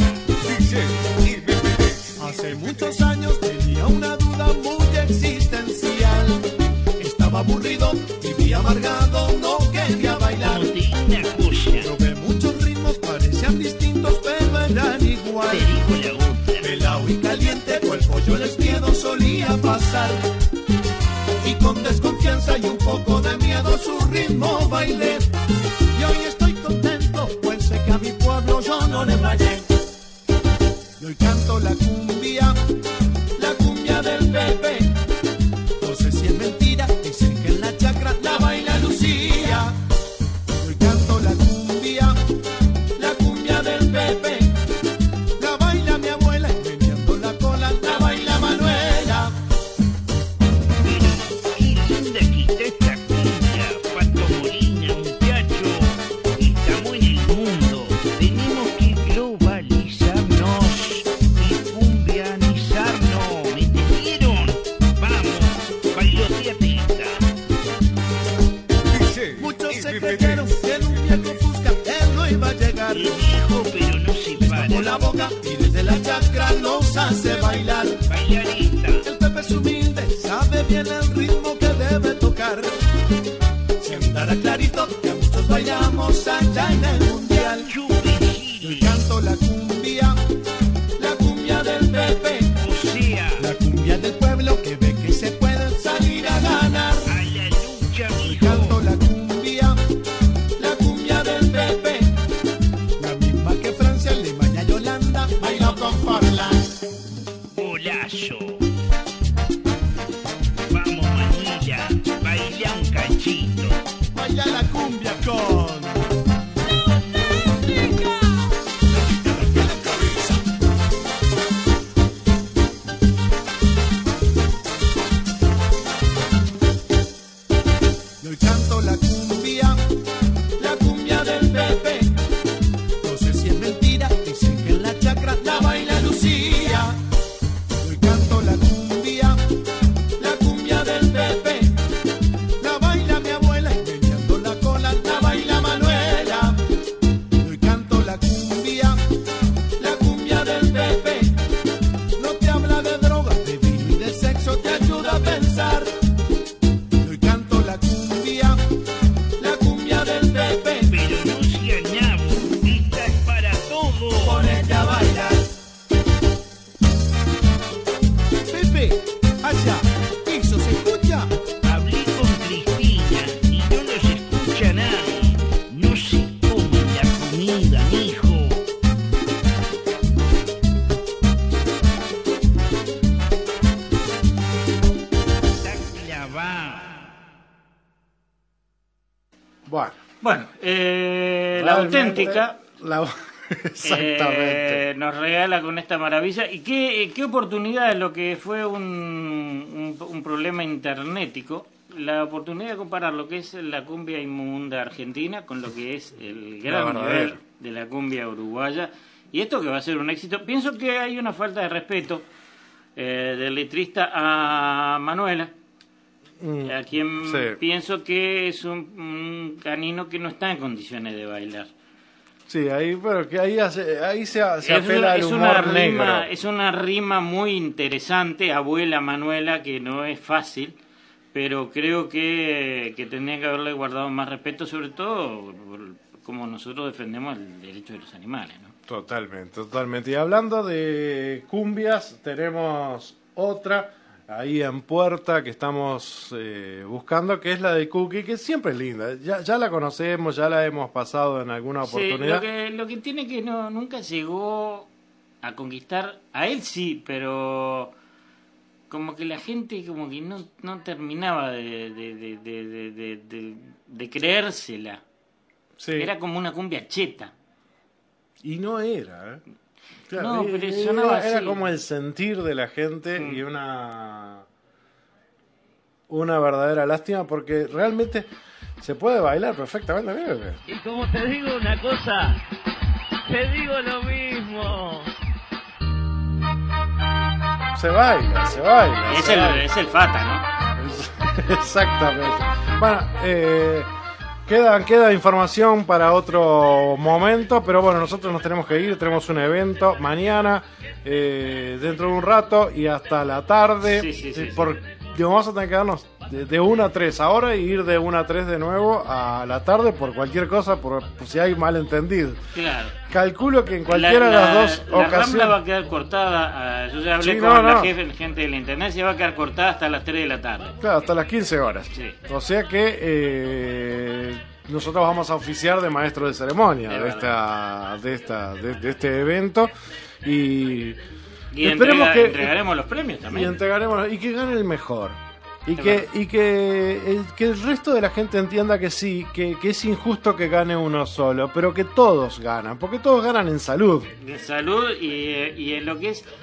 Hace muchos años tenía una duda muy existencial. Estaba aburrido, vivía amargado, no quería bailar. Probé muchos ritmos, parecían distintos, pero eran igual. Pelao y caliente, o el pollo el miedo solía pasar. Y con desconfianza y un poco de miedo su ritmo bailé. Y hoy estoy contento, pues sé que a mi pueblo yo no le fallé. Y hoy canto la cumbia, la cumbia del Pepe. No sé si es mentira, dicen que en la chacra la baila Lucía. Hoy canto la cumbia, la cumbia del Pepe. La baila mi abuela y meneando la cola la baila Manuela. Qué linda que está esta cumbia, Pato Molina, muchacho. Estamos en el mundo, tenemos que globalizarnos y cumbianizarnos. ¿Me entendieron? Vamos, bailoteate esta. Muchos se creyeron que en un viejo Fusca él no iba a llegar. Es viejo, pero no se para. Con la boca y desde la chacra nos hace bailar. Bailarista. El Pepe es humilde, sabe bien el ritmo que debe tocar. Se andará clarito que a muchos bailamos allá en el mundial. Yo canto la cumbia, la cumbia del Pepe. O sea, la cumbia del pueblo que ve que se puede salir a ganar. A la lucha, mijo. Canto la cumbia, la cumbia del Pepe. La misma que Francia, Alemania y Holanda baila con Farland. Golazo. Vamos, Manuela, baila un cachito. Baila la cumbia con... Bueno, eh, la auténtica... La... Exactamente. Eh, nos regala con esta maravilla. ¿Y qué, qué oportunidad es lo que fue un, un, un problema internetico? La oportunidad de comparar lo que es la cumbia inmunda argentina con lo que es el gran nivel de la cumbia uruguaya. Y esto que va a ser un éxito. Pienso que hay una falta de respeto eh, del letrista a Manuela, mm, a quien sí. pienso que es un, un canino que no está en condiciones de bailar. Sí, ahí, bueno, que ahí, hace, ahí se, se apela al humor una negro. Rima, es una rima muy interesante, abuela Manuela, que no es fácil, pero creo que, que tendría que haberle guardado más respeto, sobre todo por, como nosotros defendemos el derecho de los animales, ¿no? Totalmente, totalmente. Y hablando de cumbias, tenemos otra ahí en puerta que estamos eh, buscando, que es la de Cookie, que siempre es linda. Ya, ya la conocemos, ya la hemos pasado en alguna oportunidad. Sí, lo que, lo que tiene que no nunca llegó a conquistar, a él sí, pero como que la gente como que no, no terminaba de, de, de, de, de, de, de, de creérsela. Sí. Era como una cumbia cheta. Y no era, ¿eh? Claro, no, pero sonaba era, era así. como el sentir de la gente mm. y una una verdadera lástima, porque realmente se puede bailar perfectamente bien. Y como te digo una cosa, te digo lo mismo. Se baila, se baila. Es, se el, baila. es el Fata, ¿no? Exactamente. Bueno, eh... Queda, queda información para otro momento, pero bueno, nosotros nos tenemos que ir, tenemos un evento mañana, eh, dentro de un rato y hasta la tarde. Sí, sí, sí, por, sí. Vamos a tener que quedarnos de, de una a tres ahora y ir de una a tres de nuevo a la tarde por cualquier cosa, por, por si hay malentendido. Claro. Calculo que en cualquiera la, de las la, dos la ocasiones... La Rambla va a quedar cortada, uh, yo ya hablé sí, con no, la no. jefe, gente de la intendencia, va a quedar cortada hasta las tres de la tarde. Claro, hasta las quince horas. Sí. O sea que... Eh, nosotros vamos a oficiar de maestro de ceremonia de, de esta de esta de, de este evento y, y esperemos entrega, que entregaremos los premios también y entregaremos y que gane el mejor y es que verdad. y que el, que el resto de la gente entienda que sí, que, que es injusto que gane uno solo, pero que todos ganan, porque todos ganan en salud, en salud y, y en lo que es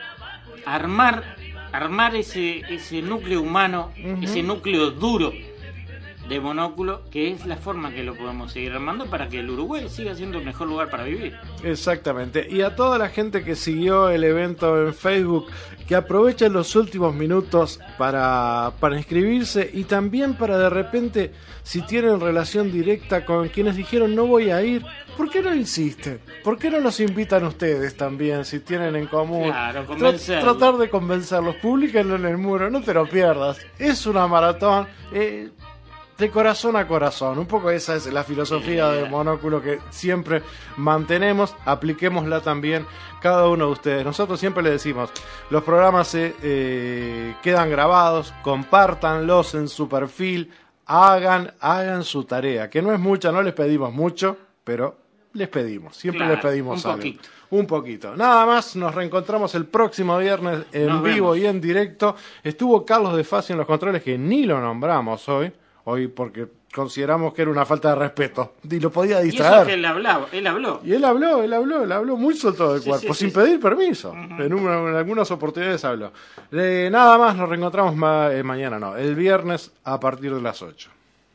armar armar ese ese núcleo humano, uh-huh. ese núcleo duro de Monóculo, que es la forma que lo podemos seguir armando para que el Uruguay siga siendo el mejor lugar para vivir. Exactamente. Y a toda la gente que siguió el evento en Facebook, que aprovechen los últimos minutos para, para inscribirse y también para de repente, si tienen relación directa con quienes dijeron no voy a ir, ¿por qué no insisten? ¿Por qué no los invitan ustedes también, si tienen en común? Claro, convencerlos. Tra- tratar de convencerlos, publíquenlo en el muro, no te lo pierdas. Es una maratón. Eh, De corazón a corazón, un poco esa es la filosofía de Monóculo que siempre mantenemos, apliquémosla también cada uno de ustedes. Nosotros siempre les decimos, los programas se eh, quedan grabados, compártanlos en su perfil, hagan, hagan su tarea, que no es mucha, no les pedimos mucho, pero les pedimos, siempre claro, les pedimos un algo. Poquito. Un poquito. Nada más, nos reencontramos el próximo viernes en nos vivo vemos. Y en directo. Estuvo Carlos de Facio en los controles, que ni lo nombramos hoy. Hoy porque consideramos que era una falta de respeto y lo podía distraer. Y eso que él hablaba, él habló. Y él habló, él habló, él habló muy suelto del sí, cuerpo, sí, sin sí, pedir sí. permiso. Uh-huh. En, una, en algunas oportunidades habló. Eh, nada más, nos reencontramos ma- eh, mañana, no, el viernes a partir de las ocho.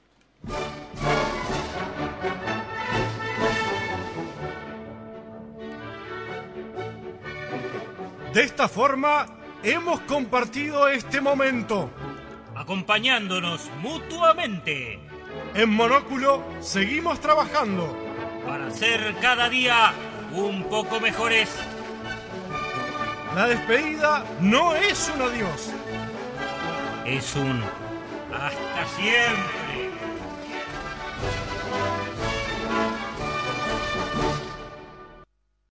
De esta forma, hemos compartido este momento, acompañándonos mutuamente. En Monóculo seguimos trabajando para ser cada día un poco mejores. La despedida no es un adiós, es un hasta siempre.